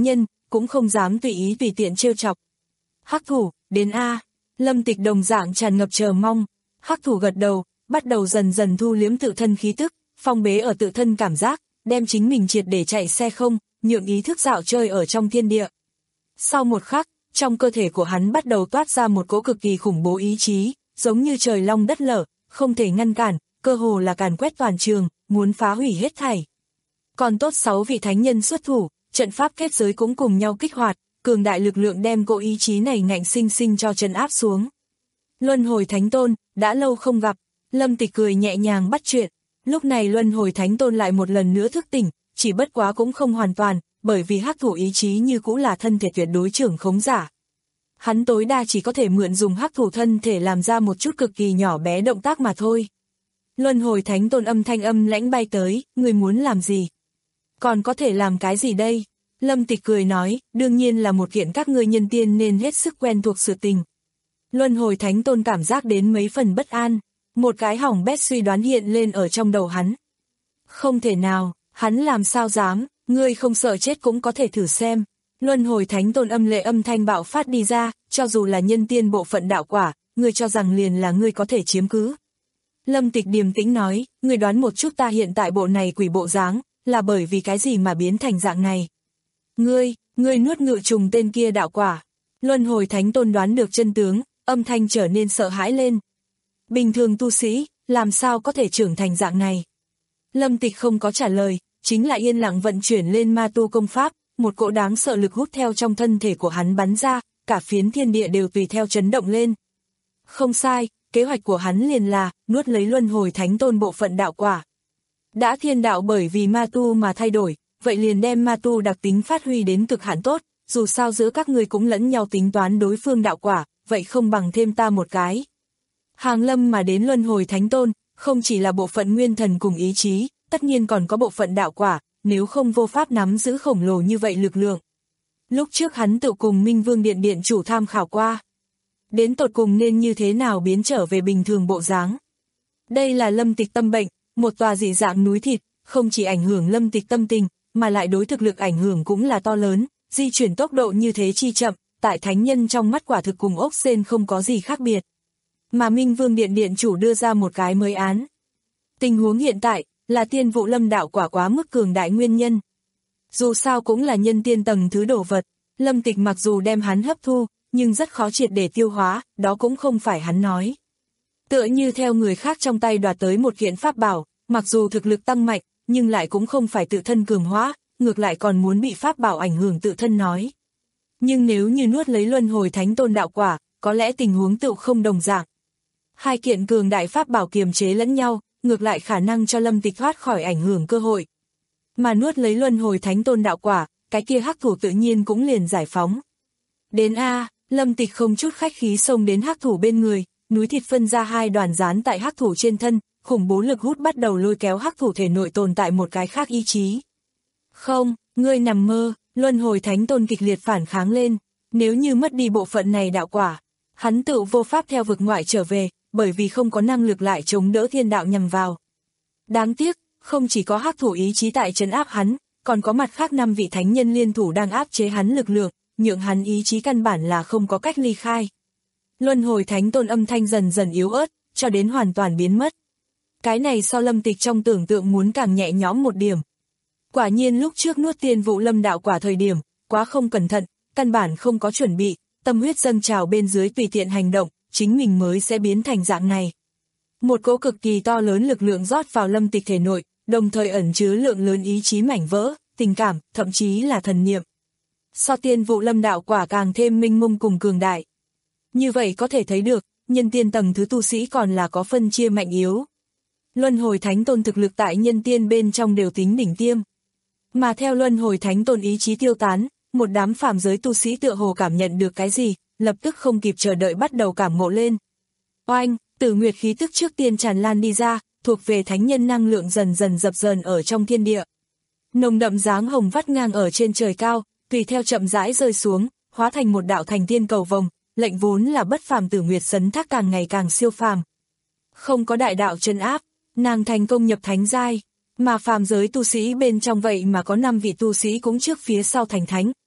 cũng không dám tùy ý tùy tiện trêu chọc. Hắc thủ, đến a. Lâm Tịch đồng dạng tràn ngập chờ mong. Hắc thủ gật đầu, bắt đầu dần dần thu liếm tự thân khí tức, phong bế ở tự thân cảm giác, đem chính mình triệt để chạy xe không, nhượng ý thức dạo chơi ở trong thiên địa. Sau một khắc, trong cơ thể của hắn bắt đầu toát ra một cỗ cực kỳ khủng bố ý chí, giống như trời long đất lở, không thể ngăn cản, cơ hồ là càn quét toàn trường, muốn phá hủy hết thảy. Còn tốt sáu vị thánh nhân xuất thủ, trận pháp kết giới cũng cùng nhau kích hoạt, cường đại lực lượng đem cỗ ý chí này ngạnh sinh sinh cho trấn áp xuống. Luân hồi Thánh Tôn, đã lâu không gặp, Lâm Tịch cười nhẹ nhàng bắt chuyện. Lúc này Luân hồi Thánh Tôn lại một lần nữa thức tỉnh, chỉ bất quá cũng không hoàn toàn, bởi vì hắc thủ ý chí như cũ là thân thể tuyệt đối trưởng khống giả. Hắn tối đa chỉ có thể mượn dùng hắc thủ thân thể làm ra một chút cực kỳ nhỏ bé động tác mà thôi. Luân hồi Thánh Tôn âm thanh âm lãnh bay tới, người muốn làm gì? Còn có thể làm cái gì đây? Lâm Tịch cười nói, đương nhiên là một kiện các ngươi nhân tiên nên hết sức quen thuộc sự tình. Luân hồi Thánh Tôn cảm giác đến mấy phần bất an, một cái hỏng bét suy đoán hiện lên ở trong đầu hắn. Không thể nào, hắn làm sao dám, ngươi không sợ chết cũng có thể thử xem. Luân hồi Thánh Tôn âm lệ âm thanh bạo phát đi ra, cho dù là nhân tiên bộ phận đạo quả, ngươi cho rằng liền là ngươi có thể chiếm cứ. Lâm Tịch điềm tĩnh nói, ngươi đoán một chút ta hiện tại bộ này quỷ bộ dáng, là bởi vì cái gì mà biến thành dạng này. Ngươi, ngươi nuốt ngự trùng tên kia đạo quả. Luân hồi Thánh Tôn đoán được chân tướng, âm thanh trở nên sợ hãi lên. Bình thường tu sĩ, làm sao có thể trưởng thành dạng này? Lâm Tịch không có trả lời, chính là yên lặng vận chuyển lên ma tu công pháp, một cỗ đáng sợ lực hút theo trong thân thể của hắn bắn ra, cả phiến thiên địa đều tùy theo chấn động lên. Không sai, kế hoạch của hắn liền là, nuốt lấy Luân hồi Thánh Tôn bộ phận đạo quả. Đã thiên đạo bởi vì ma tu mà thay đổi, vậy liền đem ma tu đặc tính phát huy đến cực hạn tốt, dù sao giữa các người cũng lẫn nhau tính toán đối phương đạo quả, vậy không bằng thêm ta một cái. Hàng lâm mà đến Luân hồi Thánh Tôn, không chỉ là bộ phận nguyên thần cùng ý chí, tất nhiên còn có bộ phận đạo quả, nếu không vô pháp nắm giữ khổng lồ như vậy lực lượng. Lúc trước hắn tự cùng Minh Vương Điện Điện chủ tham khảo qua. Đến tột cùng nên như thế nào biến trở về bình thường bộ dáng. Đây là Lâm Tịch tâm bệnh, một tòa dị dạng núi thịt, không chỉ ảnh hưởng Lâm Tịch tâm tình, mà lại đối thực lực ảnh hưởng cũng là to lớn, di chuyển tốc độ như thế chi chậm, tại thánh nhân trong mắt quả thực cùng ốc sên không có gì khác biệt. Mà Minh Vương Điện Điện chủ đưa ra một cái mới án. Tình huống hiện tại, là tiên vụ lâm đạo quả quá mức cường đại nguyên nhân. Dù sao cũng là nhân tiên tầng thứ đồ vật, Lâm Tịch mặc dù đem hắn hấp thu, nhưng rất khó triệt để tiêu hóa, đó cũng không phải hắn nói. Tựa như theo người khác trong tay đoạt tới một kiện pháp bảo, mặc dù thực lực tăng mạnh, nhưng lại cũng không phải tự thân cường hóa, ngược lại còn muốn bị pháp bảo ảnh hưởng tự thân nói. Nhưng nếu như nuốt lấy Luân hồi Thánh Tôn đạo quả, có lẽ tình huống tựu không đồng dạng. Hai kiện cường đại pháp bảo kiềm chế lẫn nhau, ngược lại khả năng cho Lâm Tịch thoát khỏi ảnh hưởng cơ hội. Mà nuốt lấy Luân hồi Thánh Tôn đạo quả, cái kia hắc thủ tự nhiên cũng liền giải phóng. Đến A, Lâm Tịch không chút khách khí xông đến hắc thủ bên người, núi thịt phân ra hai đoàn dán tại hắc thủ trên thân, khủng bố lực hút bắt đầu lôi kéo hắc thủ thể nội tồn tại một cái khác ý chí. Không, ngươi nằm mơ, Luân hồi Thánh Tôn kịch liệt phản kháng lên, nếu như mất đi bộ phận này đạo quả, hắn tự vô pháp theo vực ngoại trở về, bởi vì không có năng lực lại chống đỡ thiên đạo nhằm vào. Đáng tiếc, không chỉ có hắc thủ ý chí tại trấn áp hắn, còn có mặt khác năm vị thánh nhân liên thủ đang áp chế hắn lực lượng, nhượng hắn ý chí căn bản là không có cách ly khai. Luân hồi Thánh Tôn âm thanh dần dần yếu ớt, cho đến hoàn toàn biến mất. Cái này so Lâm Tịch trong tưởng tượng muốn càng nhẹ nhõm một điểm. Quả nhiên lúc trước nuốt tiên vụ lâm đạo quả thời điểm, quá không cẩn thận, căn bản không có chuẩn bị, tâm huyết dâng trào bên dưới tùy tiện hành động, chính mình mới sẽ biến thành dạng này. Một cỗ cực kỳ to lớn lực lượng rót vào Lâm Tịch thể nội, đồng thời ẩn chứa lượng lớn ý chí mảnh vỡ, tình cảm, thậm chí là thần niệm. So tiên vụ lâm đạo quả càng thêm minh mông cùng cường đại. Như vậy có thể thấy được, nhân tiên tầng thứ tu sĩ còn là có phân chia mạnh yếu. Luân hồi Thánh Tôn thực lực tại nhân tiên bên trong đều tính đỉnh tiêm. Mà theo Luân hồi Thánh Tôn ý chí tiêu tán, một đám phàm giới tu sĩ tựa hồ cảm nhận được cái gì, lập tức không kịp chờ đợi bắt đầu cảm ngộ lên. Oanh, tử nguyệt khí tức trước tiên tràn lan đi ra, thuộc về thánh nhân năng lượng dần dần dập dờn ở trong thiên địa. Nồng đậm dáng hồng vắt ngang ở trên trời cao, tùy theo chậm rãi rơi xuống, hóa thành một đạo thành tiên cầu vồng, lệnh vốn là bất phàm tử nguyệt sấn thác càng ngày càng siêu phàm. Không có đại đạo trấn áp, nàng thành công nhập thánh giai, mà phàm giới tu sĩ bên trong vậy mà có năm vị tu sĩ cũng trước phía sau thành thánh,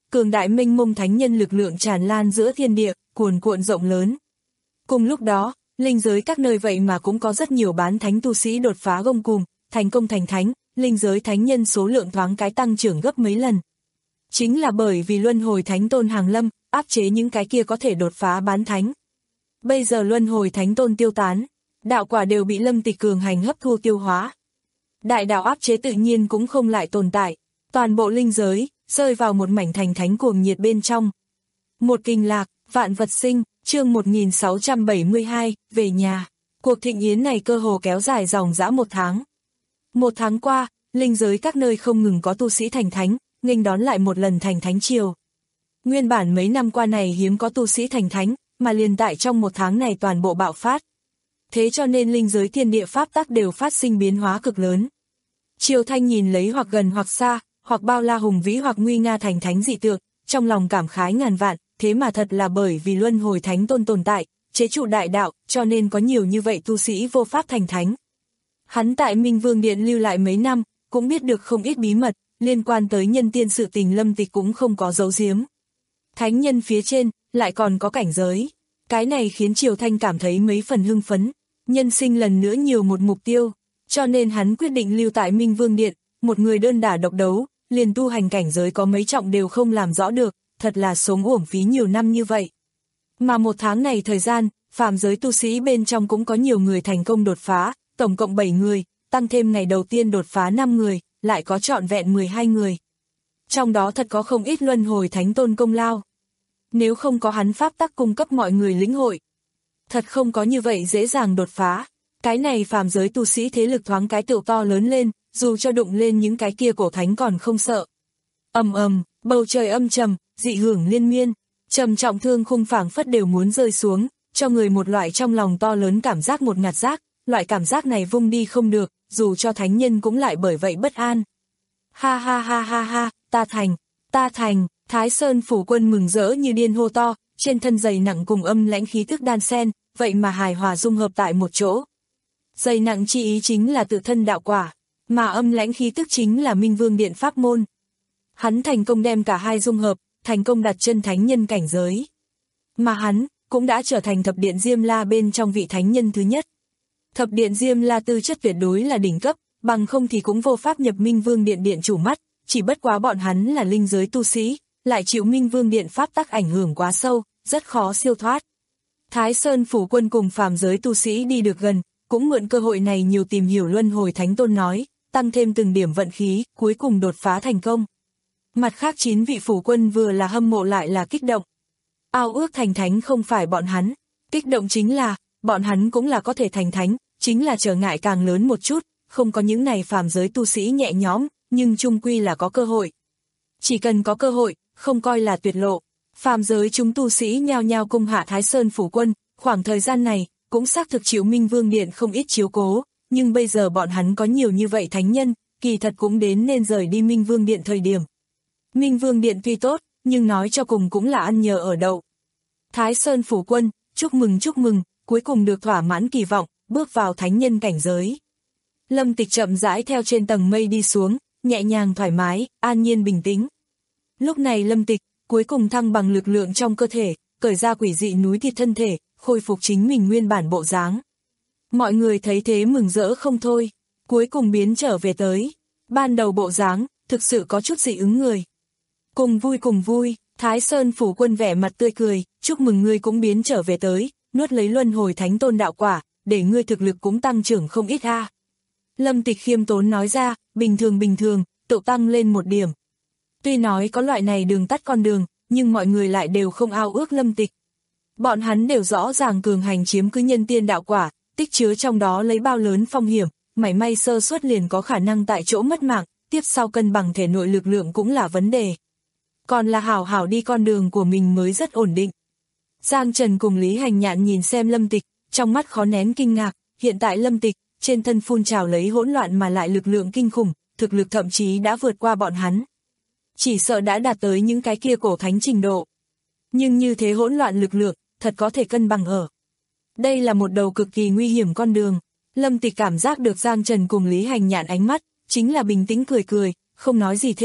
cường đại mênh mông thánh nhân lực lượng tràn lan giữa thiên địa, cuồn cuộn rộng lớn. Cùng lúc đó, linh giới các nơi vậy mà cũng có rất nhiều bán thánh tu sĩ đột phá gông cùm, thành công thành thánh, linh giới thánh nhân số lượng thoáng cái tăng trưởng gấp mấy lần. Chính là bởi vì luân hồi thánh tôn hàng lâm, áp chế những cái kia có thể đột phá bán thánh. Bây giờ luân hồi thánh tôn tiêu tán, đạo quả đều bị Lâm Tịch cường hành hấp thu tiêu hóa. Đại đạo áp chế tự nhiên cũng không lại tồn tại, toàn bộ linh giới, rơi vào một mảnh thành thánh cuồng nhiệt bên trong. Một kinh lạc, vạn vật sinh, chương một nghìn sáu trăm bảy mươi hai, về nhà. Cuộc thịnh yến này cơ hồ kéo dài dòng dã một tháng. Một tháng qua, linh giới các nơi không ngừng có tu sĩ thành thánh, nghênh đón lại một lần thành thánh triều. Nguyên bản mấy năm qua này hiếm có tu sĩ thành thánh, mà liền tại trong một tháng này toàn bộ bạo phát. Thế cho nên linh giới thiên địa pháp tắc đều phát sinh biến hóa cực lớn. Triều Thanh nhìn lấy hoặc gần hoặc xa, hoặc bao la hùng vĩ hoặc nguy nga thành thánh dị tượng, trong lòng cảm khái ngàn vạn, thế mà thật là bởi vì luân hồi thánh tôn tồn tại, chế trụ đại đạo, cho nên có nhiều như vậy tu sĩ vô pháp thành thánh. Hắn tại Minh Vương Điện lưu lại mấy năm, cũng biết được không ít bí mật, liên quan tới nhân tiên sự tình Lâm Tịch cũng không có giấu giếm. Thánh nhân phía trên, lại còn có cảnh giới. Cái này khiến Triều Thanh cảm thấy mấy phần hưng phấn, nhân sinh lần nữa nhiều một mục tiêu, cho nên hắn quyết định lưu tại Minh Vương Điện, một người đơn đả độc đấu, liền tu hành cảnh giới có mấy trọng đều không làm rõ được, thật là sống uổng phí nhiều năm như vậy. Mà một tháng này thời gian, phàm giới tu sĩ bên trong cũng có nhiều người thành công đột phá, tổng cộng bảy người, tăng thêm ngày đầu tiên đột phá năm người, lại có trọn vẹn mười hai người. Trong đó thật có không ít luân hồi thánh tôn công lao. Nếu không có hắn pháp tắc cung cấp mọi người lĩnh hội, thật không có như vậy dễ dàng đột phá. Cái này phàm giới tu sĩ thế lực thoáng cái tựu to lớn lên, dù cho đụng lên những cái kia cổ thánh còn không sợ. Ầm ầm, bầu trời âm trầm, dị hưởng liên miên, trầm trọng thương khung phảng phất đều muốn rơi xuống, cho người một loại trong lòng to lớn cảm giác một ngạt giác, loại cảm giác này vung đi không được, dù cho thánh nhân cũng lại bởi vậy bất an. Ha ha ha ha ha, ta thành, ta thành, Thái Sơn phủ quân mừng rỡ như điên hô to, trên thân dày nặng cùng âm lãnh khí tức đan xen, vậy mà hài hòa dung hợp tại một chỗ. Dày nặng chi ý chính là tự thân đạo quả, mà âm lãnh khí tức chính là Minh Vương Điện pháp môn. Hắn thành công đem cả hai dung hợp, thành công đặt chân thánh nhân cảnh giới. Mà hắn, cũng đã trở thành thập điện Diêm La bên trong vị thánh nhân thứ nhất. Thập điện Diêm La tư chất tuyệt đối là đỉnh cấp, bằng không thì cũng vô pháp nhập Minh Vương Điện điện chủ mắt, chỉ bất quá bọn hắn là linh giới tu sĩ, lại chịu Minh Vương Điện pháp tắc ảnh hưởng quá sâu, rất khó siêu thoát. Thái Sơn phủ quân cùng phàm giới tu sĩ đi được gần, cũng mượn cơ hội này nhiều tìm hiểu luân hồi thánh tôn nói, tăng thêm từng điểm vận khí, cuối cùng đột phá thành công. Mặt khác chín vị phủ quân vừa là hâm mộ lại là kích động. Ao ước thành thánh không phải bọn hắn, kích động chính là, bọn hắn cũng là có thể thành thánh, chính là trở ngại càng lớn một chút, không có những này phàm giới tu sĩ nhẹ nhõm, nhưng chung quy là có cơ hội. Chỉ cần có cơ hội, không coi là tuyệt lộ. Phàm giới chúng tu sĩ nhao nhao cung hạ Thái Sơn phủ quân, khoảng thời gian này, cũng xác thực chịu Minh Vương Điện không ít chiếu cố, nhưng bây giờ bọn hắn có nhiều như vậy thánh nhân, kỳ thật cũng đến nên rời đi Minh Vương Điện thời điểm. Minh Vương Điện tuy tốt, nhưng nói cho cùng cũng là ăn nhờ ở đậu. Thái Sơn phủ quân, chúc mừng chúc mừng, cuối cùng được thỏa mãn kỳ vọng, bước vào thánh nhân cảnh giới. Lâm Tịch chậm rãi theo trên tầng mây đi xuống, nhẹ nhàng thoải mái, an nhiên bình tĩnh. Lúc này Lâm Tịch, cuối cùng thăng bằng lực lượng trong cơ thể, cởi ra quỷ dị núi thịt thân thể, khôi phục chính mình nguyên bản bộ dáng. Mọi người thấy thế mừng rỡ không thôi, cuối cùng biến trở về tới. Ban đầu bộ dáng, thực sự có chút dị ứng người. Cùng vui cùng vui, Thái Sơn phủ quân vẻ mặt tươi cười, chúc mừng ngươi cũng biến trở về tới, nuốt lấy luân hồi thánh tôn đạo quả, để ngươi thực lực cũng tăng trưởng không ít ha. Lâm Tịch khiêm tốn nói ra, bình thường bình thường, tự tăng lên một điểm. Tuy nói có loại này đường tắt con đường, nhưng mọi người lại đều không ao ước Lâm Tịch. Bọn hắn đều rõ ràng cường hành chiếm cứ nhân tiên đạo quả, tích chứa trong đó lấy bao lớn phong hiểm, mảy may sơ suất liền có khả năng tại chỗ mất mạng, tiếp sau cân bằng thể nội lực lượng cũng là vấn đề. Còn là hảo hảo đi con đường của mình mới rất ổn định. Giang Trần cùng Lý Hành Nhạn nhìn xem Lâm Tịch, trong mắt khó nén kinh ngạc, hiện tại Lâm Tịch, trên thân phun trào lấy hỗn loạn mà lại lực lượng kinh khủng, thực lực thậm chí đã vượt qua bọn hắn. Chỉ sợ đã đạt tới những cái kia cổ thánh trình độ. Nhưng như thế hỗn loạn lực lượng, thật có thể cân bằng ở. Đây là một đầu cực kỳ nguy hiểm con đường. Lâm Tịch cảm giác được Giang Trần cùng Lý Hành Nhạn ánh mắt, chính là bình tĩnh cười cười, không nói gì thêm,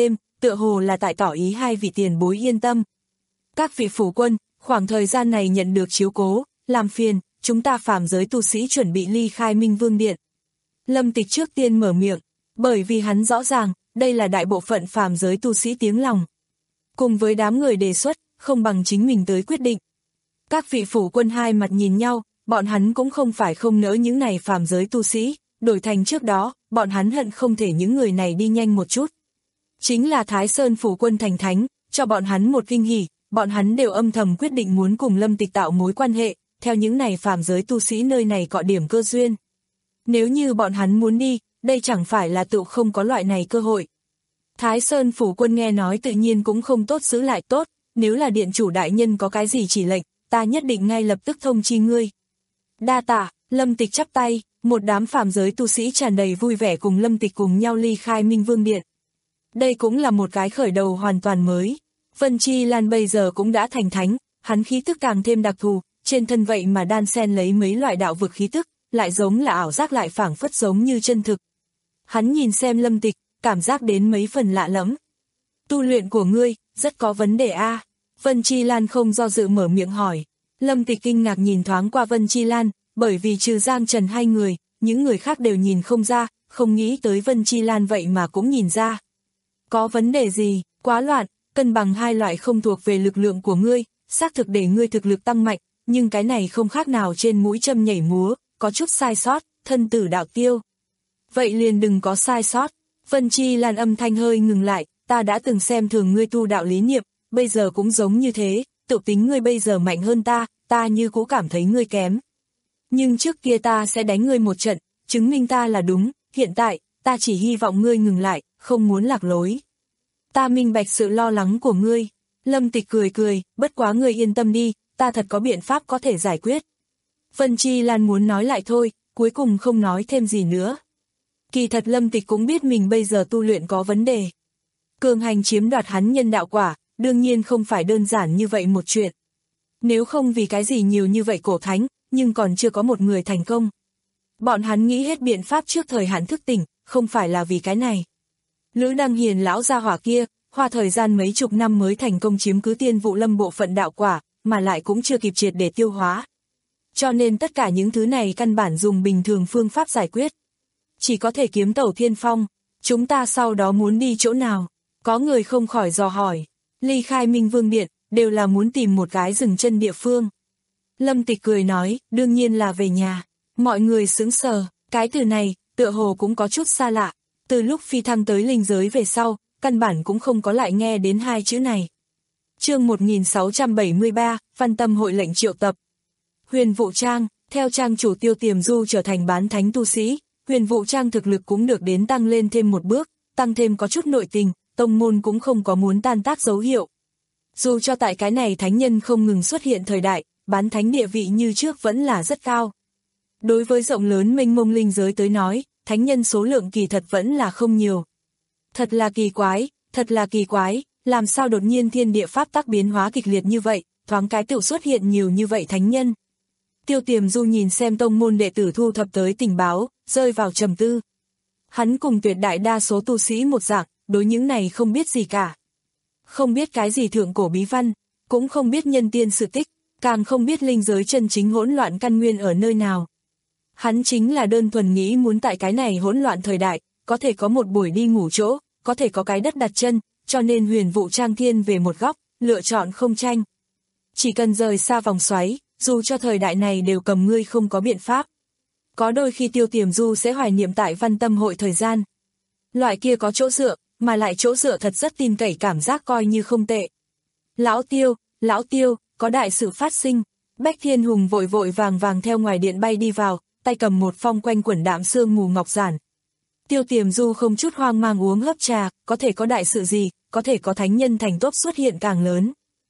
tựa hồ là tại tỏ ý hai vị tiền bối yên tâm. Các vị phủ quân, khoảng thời gian này nhận được chiếu cố, làm phiền, chúng ta phàm giới tu sĩ chuẩn bị ly khai Minh Vương Điện. Lâm Tịch trước tiên mở miệng, bởi vì hắn rõ ràng, đây là đại bộ phận phàm giới tu sĩ tiếng lòng. Cùng với đám người đề xuất, không bằng chính mình tới quyết định. Các vị phủ quân hai mặt nhìn nhau, bọn hắn cũng không phải không nỡ những này phàm giới tu sĩ, đổi thành trước đó, bọn hắn hận không thể những người này đi nhanh một chút. Chính là Thái Sơn phủ quân thành thánh, cho bọn hắn một kinh hỉ, bọn hắn đều âm thầm quyết định muốn cùng Lâm Tịch tạo mối quan hệ, theo những này phàm giới tu sĩ nơi này cọ điểm cơ duyên. Nếu như bọn hắn muốn đi, đây chẳng phải là tự không có loại này cơ hội. Thái Sơn phủ quân nghe nói tự nhiên cũng không tốt giữ lại tốt, nếu là điện chủ đại nhân có cái gì chỉ lệnh, ta nhất định ngay lập tức thông chi ngươi. Đa tạ, Lâm Tịch chắp tay, một đám phàm giới tu sĩ tràn đầy vui vẻ cùng Lâm Tịch cùng nhau ly khai Minh Vương Điện. Đây cũng là một cái khởi đầu hoàn toàn mới. Vân Chi Lan bây giờ cũng đã thành thánh, hắn khí tức càng thêm đặc thù, trên thân vậy mà đan xen lấy mấy loại đạo vực khí tức, lại giống là ảo giác lại phảng phất giống như chân thực. Hắn nhìn xem Lâm Tịch, cảm giác đến mấy phần lạ lẫm. Tu luyện của ngươi, rất có vấn đề a. Vân Chi Lan không do dự mở miệng hỏi. Lâm Tịch kinh ngạc nhìn thoáng qua Vân Chi Lan, bởi vì trừ Giang Trần hai người, những người khác đều nhìn không ra, không nghĩ tới Vân Chi Lan vậy mà cũng nhìn ra. Có vấn đề gì, quá loạn, cân bằng hai loại không thuộc về lực lượng của ngươi, xác thực để ngươi thực lực tăng mạnh, nhưng cái này không khác nào trên mũi châm nhảy múa, có chút sai sót, thân tử đạo tiêu. Vậy liền đừng có sai sót. Vân Chi Lan âm thanh hơi ngừng lại, ta đã từng xem thường ngươi tu đạo lý niệm, bây giờ cũng giống như thế, tự tính ngươi bây giờ mạnh hơn ta, ta như cũ cảm thấy ngươi kém. Nhưng trước kia ta sẽ đánh ngươi một trận, chứng minh ta là đúng, hiện tại, ta chỉ hy vọng ngươi ngừng lại, không muốn lạc lối. Ta minh bạch sự lo lắng của ngươi. Lâm Tịch cười cười, bất quá ngươi yên tâm đi, ta thật có biện pháp có thể giải quyết. Vân Chi Lan muốn nói lại thôi, cuối cùng không nói thêm gì nữa. Kỳ thật Lâm Tịch cũng biết mình bây giờ tu luyện có vấn đề. Cường hành chiếm đoạt hắn nhân đạo quả, đương nhiên không phải đơn giản như vậy một chuyện. Nếu không vì cái gì nhiều như vậy cổ thánh, nhưng còn chưa có một người thành công. Bọn hắn nghĩ hết biện pháp trước thời hạn thức tỉnh, không phải là vì cái này. Lữ Đăng Hiền lão gia hỏa kia, hoa thời gian mấy chục năm mới thành công chiếm cứ Tiên Vụ Lâm bộ phận đạo quả, mà lại cũng chưa kịp triệt để tiêu hóa. Cho nên tất cả những thứ này căn bản dùng bình thường phương pháp giải quyết. Chỉ có thể kiếm tẩu thiên phong, chúng ta sau đó muốn đi chỗ nào? Có người không khỏi dò hỏi. Ly khai Minh Vương Điện, đều là muốn tìm một cái dừng chân địa phương. Lâm Tịch cười nói, đương nhiên là về nhà. Mọi người sững sờ, cái từ này, tựa hồ cũng có chút xa lạ. Từ lúc phi thăng tới linh giới về sau, căn bản cũng không có lại nghe đến hai chữ này. Chương một nghìn sáu trăm bảy mươi ba, Văn Tâm hội lệnh triệu tập. Huyền Vũ Trang, theo trang chủ Tiêu Tiềm Du trở thành bán thánh tu sĩ, Huyền Vũ Trang thực lực cũng được đến tăng lên thêm một bước, tăng thêm có chút nội tình, tông môn cũng không có muốn tan tác dấu hiệu. Dù cho tại cái này thánh nhân không ngừng xuất hiện thời đại, bán thánh địa vị như trước vẫn là rất cao. Đối với rộng lớn mênh mông linh giới tới nói, thánh nhân số lượng kỳ thật vẫn là không nhiều. Thật là kỳ quái, thật là kỳ quái, làm sao đột nhiên thiên địa pháp tắc biến hóa kịch liệt như vậy, thoáng cái tự xuất hiện nhiều như vậy thánh nhân. Tiêu Tiềm Du nhìn xem tông môn đệ tử thu thập tới tình báo, rơi vào trầm tư. Hắn cùng tuyệt đại đa số tu sĩ một dạng, đối những này không biết gì cả. Không biết cái gì thượng cổ bí văn, cũng không biết nhân tiên sự tích, càng không biết linh giới chân chính hỗn loạn căn nguyên ở nơi nào. Hắn chính là đơn thuần nghĩ muốn tại cái này hỗn loạn thời đại, có thể có một buổi đi ngủ chỗ, có thể có cái đất đặt chân, cho nên Huyền Vũ Trang thiên về một góc, lựa chọn không tranh. Chỉ cần rời xa vòng xoáy, dù cho thời đại này đều cầm ngươi không có biện pháp. Có đôi khi Tiêu Tiềm Du sẽ hoài niệm tại Văn Tâm hội thời gian. Loại kia có chỗ dựa, mà lại chỗ dựa thật rất tin cậy cảm giác coi như không tệ. Lão Tiêu, Lão Tiêu, có đại sự phát sinh. Bách Thiên Hùng vội vội vàng vàng theo ngoài điện bay đi vào, tay cầm một phong quanh quẩn đạm sương mù ngọc giản. Tiêu Tiềm Du không chút hoang mang uống hớp trà, có thể có đại sự gì, có thể có thánh nhân thành tốt xuất hiện càng lớn.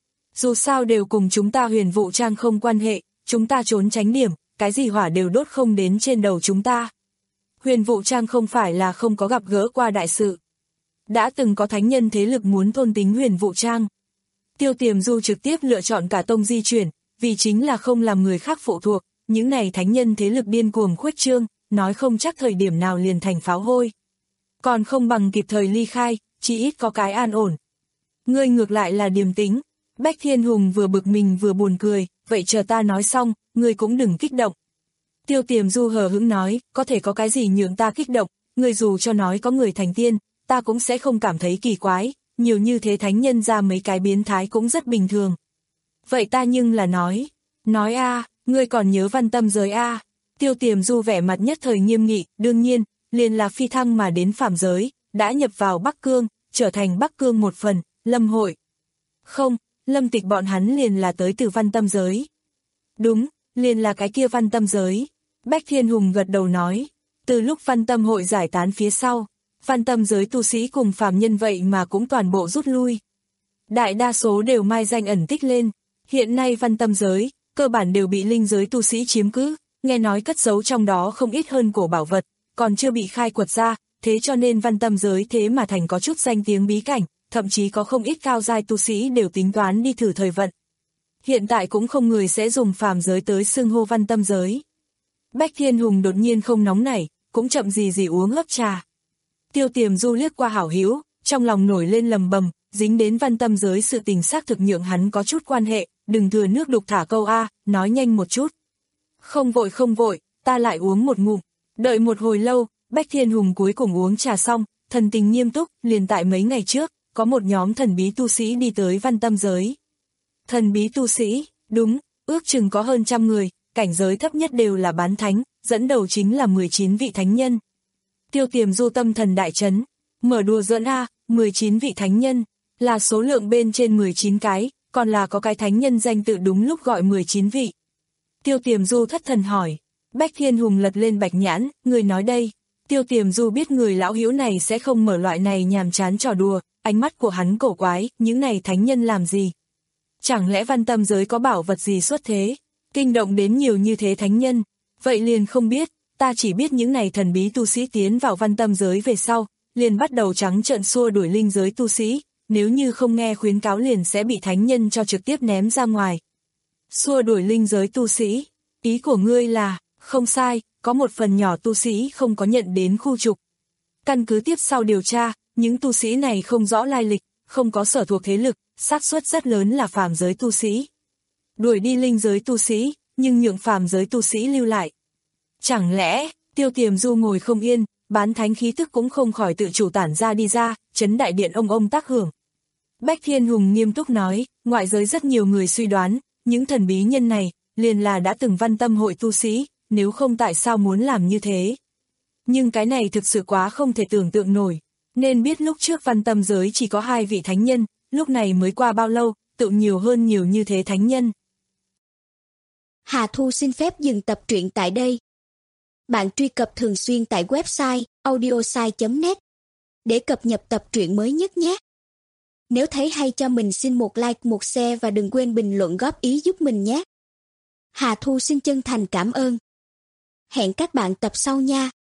Dù sao đều cùng chúng ta Huyền Vũ Trang không quan hệ, chúng ta trốn tránh điểm, cái gì hỏa đều đốt không đến trên đầu chúng ta. Huyền Vũ Trang không phải là không có gặp gỡ qua đại sự. Đã từng có thánh nhân thế lực muốn thôn tính Huyền Vũ Trang. Tiêu Tiềm Du trực tiếp lựa chọn cả tông di chuyển, vì chính là không làm người khác phụ thuộc, những này thánh nhân thế lực điên cuồng khuếch trương, nói không chắc thời điểm nào liền thành pháo hôi. Còn không bằng kịp thời ly khai, chỉ ít có cái an ổn. Ngươi ngược lại là điềm tĩnh. Bách Thiên Hùng vừa bực mình vừa buồn cười, vậy chờ ta nói xong, ngươi cũng đừng kích động. Tiêu Tiềm Du hờ hững nói, có thể có cái gì nhường ta kích động, ngươi dù cho nói có người thành tiên, ta cũng sẽ không cảm thấy kỳ quái, nhiều như thế thánh nhân ra mấy cái biến thái cũng rất bình thường. Vậy ta nhưng là nói, nói a, ngươi còn nhớ văn tâm giới a? Tiêu Tiềm Du vẻ mặt nhất thời nghiêm nghị, đương nhiên, liền là phi thăng mà đến phàm giới, đã nhập vào Bắc Cương, trở thành Bắc Cương một phần, Lâm hội. Không, Lâm Tịch bọn hắn liền là tới từ văn tâm giới. Đúng, liền là cái kia văn tâm giới. Bách Thiên Hùng gật đầu nói, từ lúc văn tâm hội giải tán phía sau, văn tâm giới tu sĩ cùng phàm nhân vậy mà cũng toàn bộ rút lui. Đại đa số đều mai danh ẩn tích lên, hiện nay văn tâm giới, cơ bản đều bị linh giới tu sĩ chiếm cứ, nghe nói cất giấu trong đó không ít hơn cổ bảo vật, còn chưa bị khai quật ra, thế cho nên văn tâm giới thế mà thành có chút danh tiếng bí cảnh, thậm chí có không ít cao giai tu sĩ đều tính toán đi thử thời vận. Hiện tại cũng không người sẽ dùng phàm giới tới xưng hô văn tâm giới. Bách Thiên Hùng đột nhiên không nóng nảy, cũng chậm gì gì uống hớp trà. Tiêu Tiềm Du liếc qua hảo hữu, trong lòng nổi lên lầm bầm, dính đến văn tâm giới sự tình xác thực nhượng hắn có chút quan hệ, đừng thừa nước đục thả câu a, nói nhanh một chút. Không vội không vội, ta lại uống một ngụm. Đợi một hồi lâu, Bách Thiên Hùng cuối cùng uống trà xong, thần tình nghiêm túc, liền tại mấy ngày trước, có một nhóm thần bí tu sĩ đi tới văn tâm giới. Thần bí tu sĩ, đúng, ước chừng có hơn trăm người, cảnh giới thấp nhất đều là bán thánh, dẫn đầu chính là mười chín vị thánh nhân. Tiêu Tiềm Du tâm thần đại chấn, mở đùa giỡn a, mười chín vị thánh nhân, là số lượng bên trên mười chín cái, còn là có cái thánh nhân danh tự đúng lúc gọi mười chín vị. Tiêu Tiềm Du thất thần hỏi, Bách Thiên Hùng lật lên bạch nhãn, người nói đây. Tiêu Tiềm Du biết người lão hữu này sẽ không mở loại này nhàm chán trò đùa, ánh mắt của hắn cổ quái, những này thánh nhân làm gì? Chẳng lẽ văn tâm giới có bảo vật gì xuất thế, kinh động đến nhiều như thế thánh nhân? Vậy liền không biết, ta chỉ biết những này thần bí tu sĩ tiến vào văn tâm giới về sau, liền bắt đầu trắng trợn xua đuổi linh giới tu sĩ, nếu như không nghe khuyến cáo liền sẽ bị thánh nhân cho trực tiếp ném ra ngoài. Xua đuổi linh giới tu sĩ, ý của ngươi là, không sai, có một phần nhỏ tu sĩ không có nhận đến khu trục. Căn cứ tiếp sau điều tra, những tu sĩ này không rõ lai lịch, không có sở thuộc thế lực, xác suất rất lớn là phàm giới tu sĩ. Đuổi đi linh giới tu sĩ, nhưng nhượng phàm giới tu sĩ lưu lại. Chẳng lẽ, Tiêu Tiềm Du ngồi không yên, bán thánh khí tức cũng không khỏi tự chủ tản ra đi ra, chấn đại điện ông ông tác hưởng. Bách Thiên Hùng nghiêm túc nói, ngoại giới rất nhiều người suy đoán, những thần bí nhân này, liền là đã từng văn tâm hội tu sĩ, nếu không tại sao muốn làm như thế. Nhưng cái này thực sự quá không thể tưởng tượng nổi, nên biết lúc trước văn tâm giới chỉ có hai vị thánh nhân, lúc này mới qua bao lâu, tự nhiều hơn nhiều như thế thánh nhân. Hà Thu xin phép dừng tập truyện tại đây. Bạn truy cập thường xuyên tại website audiosai chấm net để cập nhật tập truyện mới nhất nhé. Nếu thấy hay cho mình xin một like, một share và đừng quên bình luận góp ý giúp mình nhé. Hà Thu xin chân thành cảm ơn. Hẹn các bạn tập sau nha.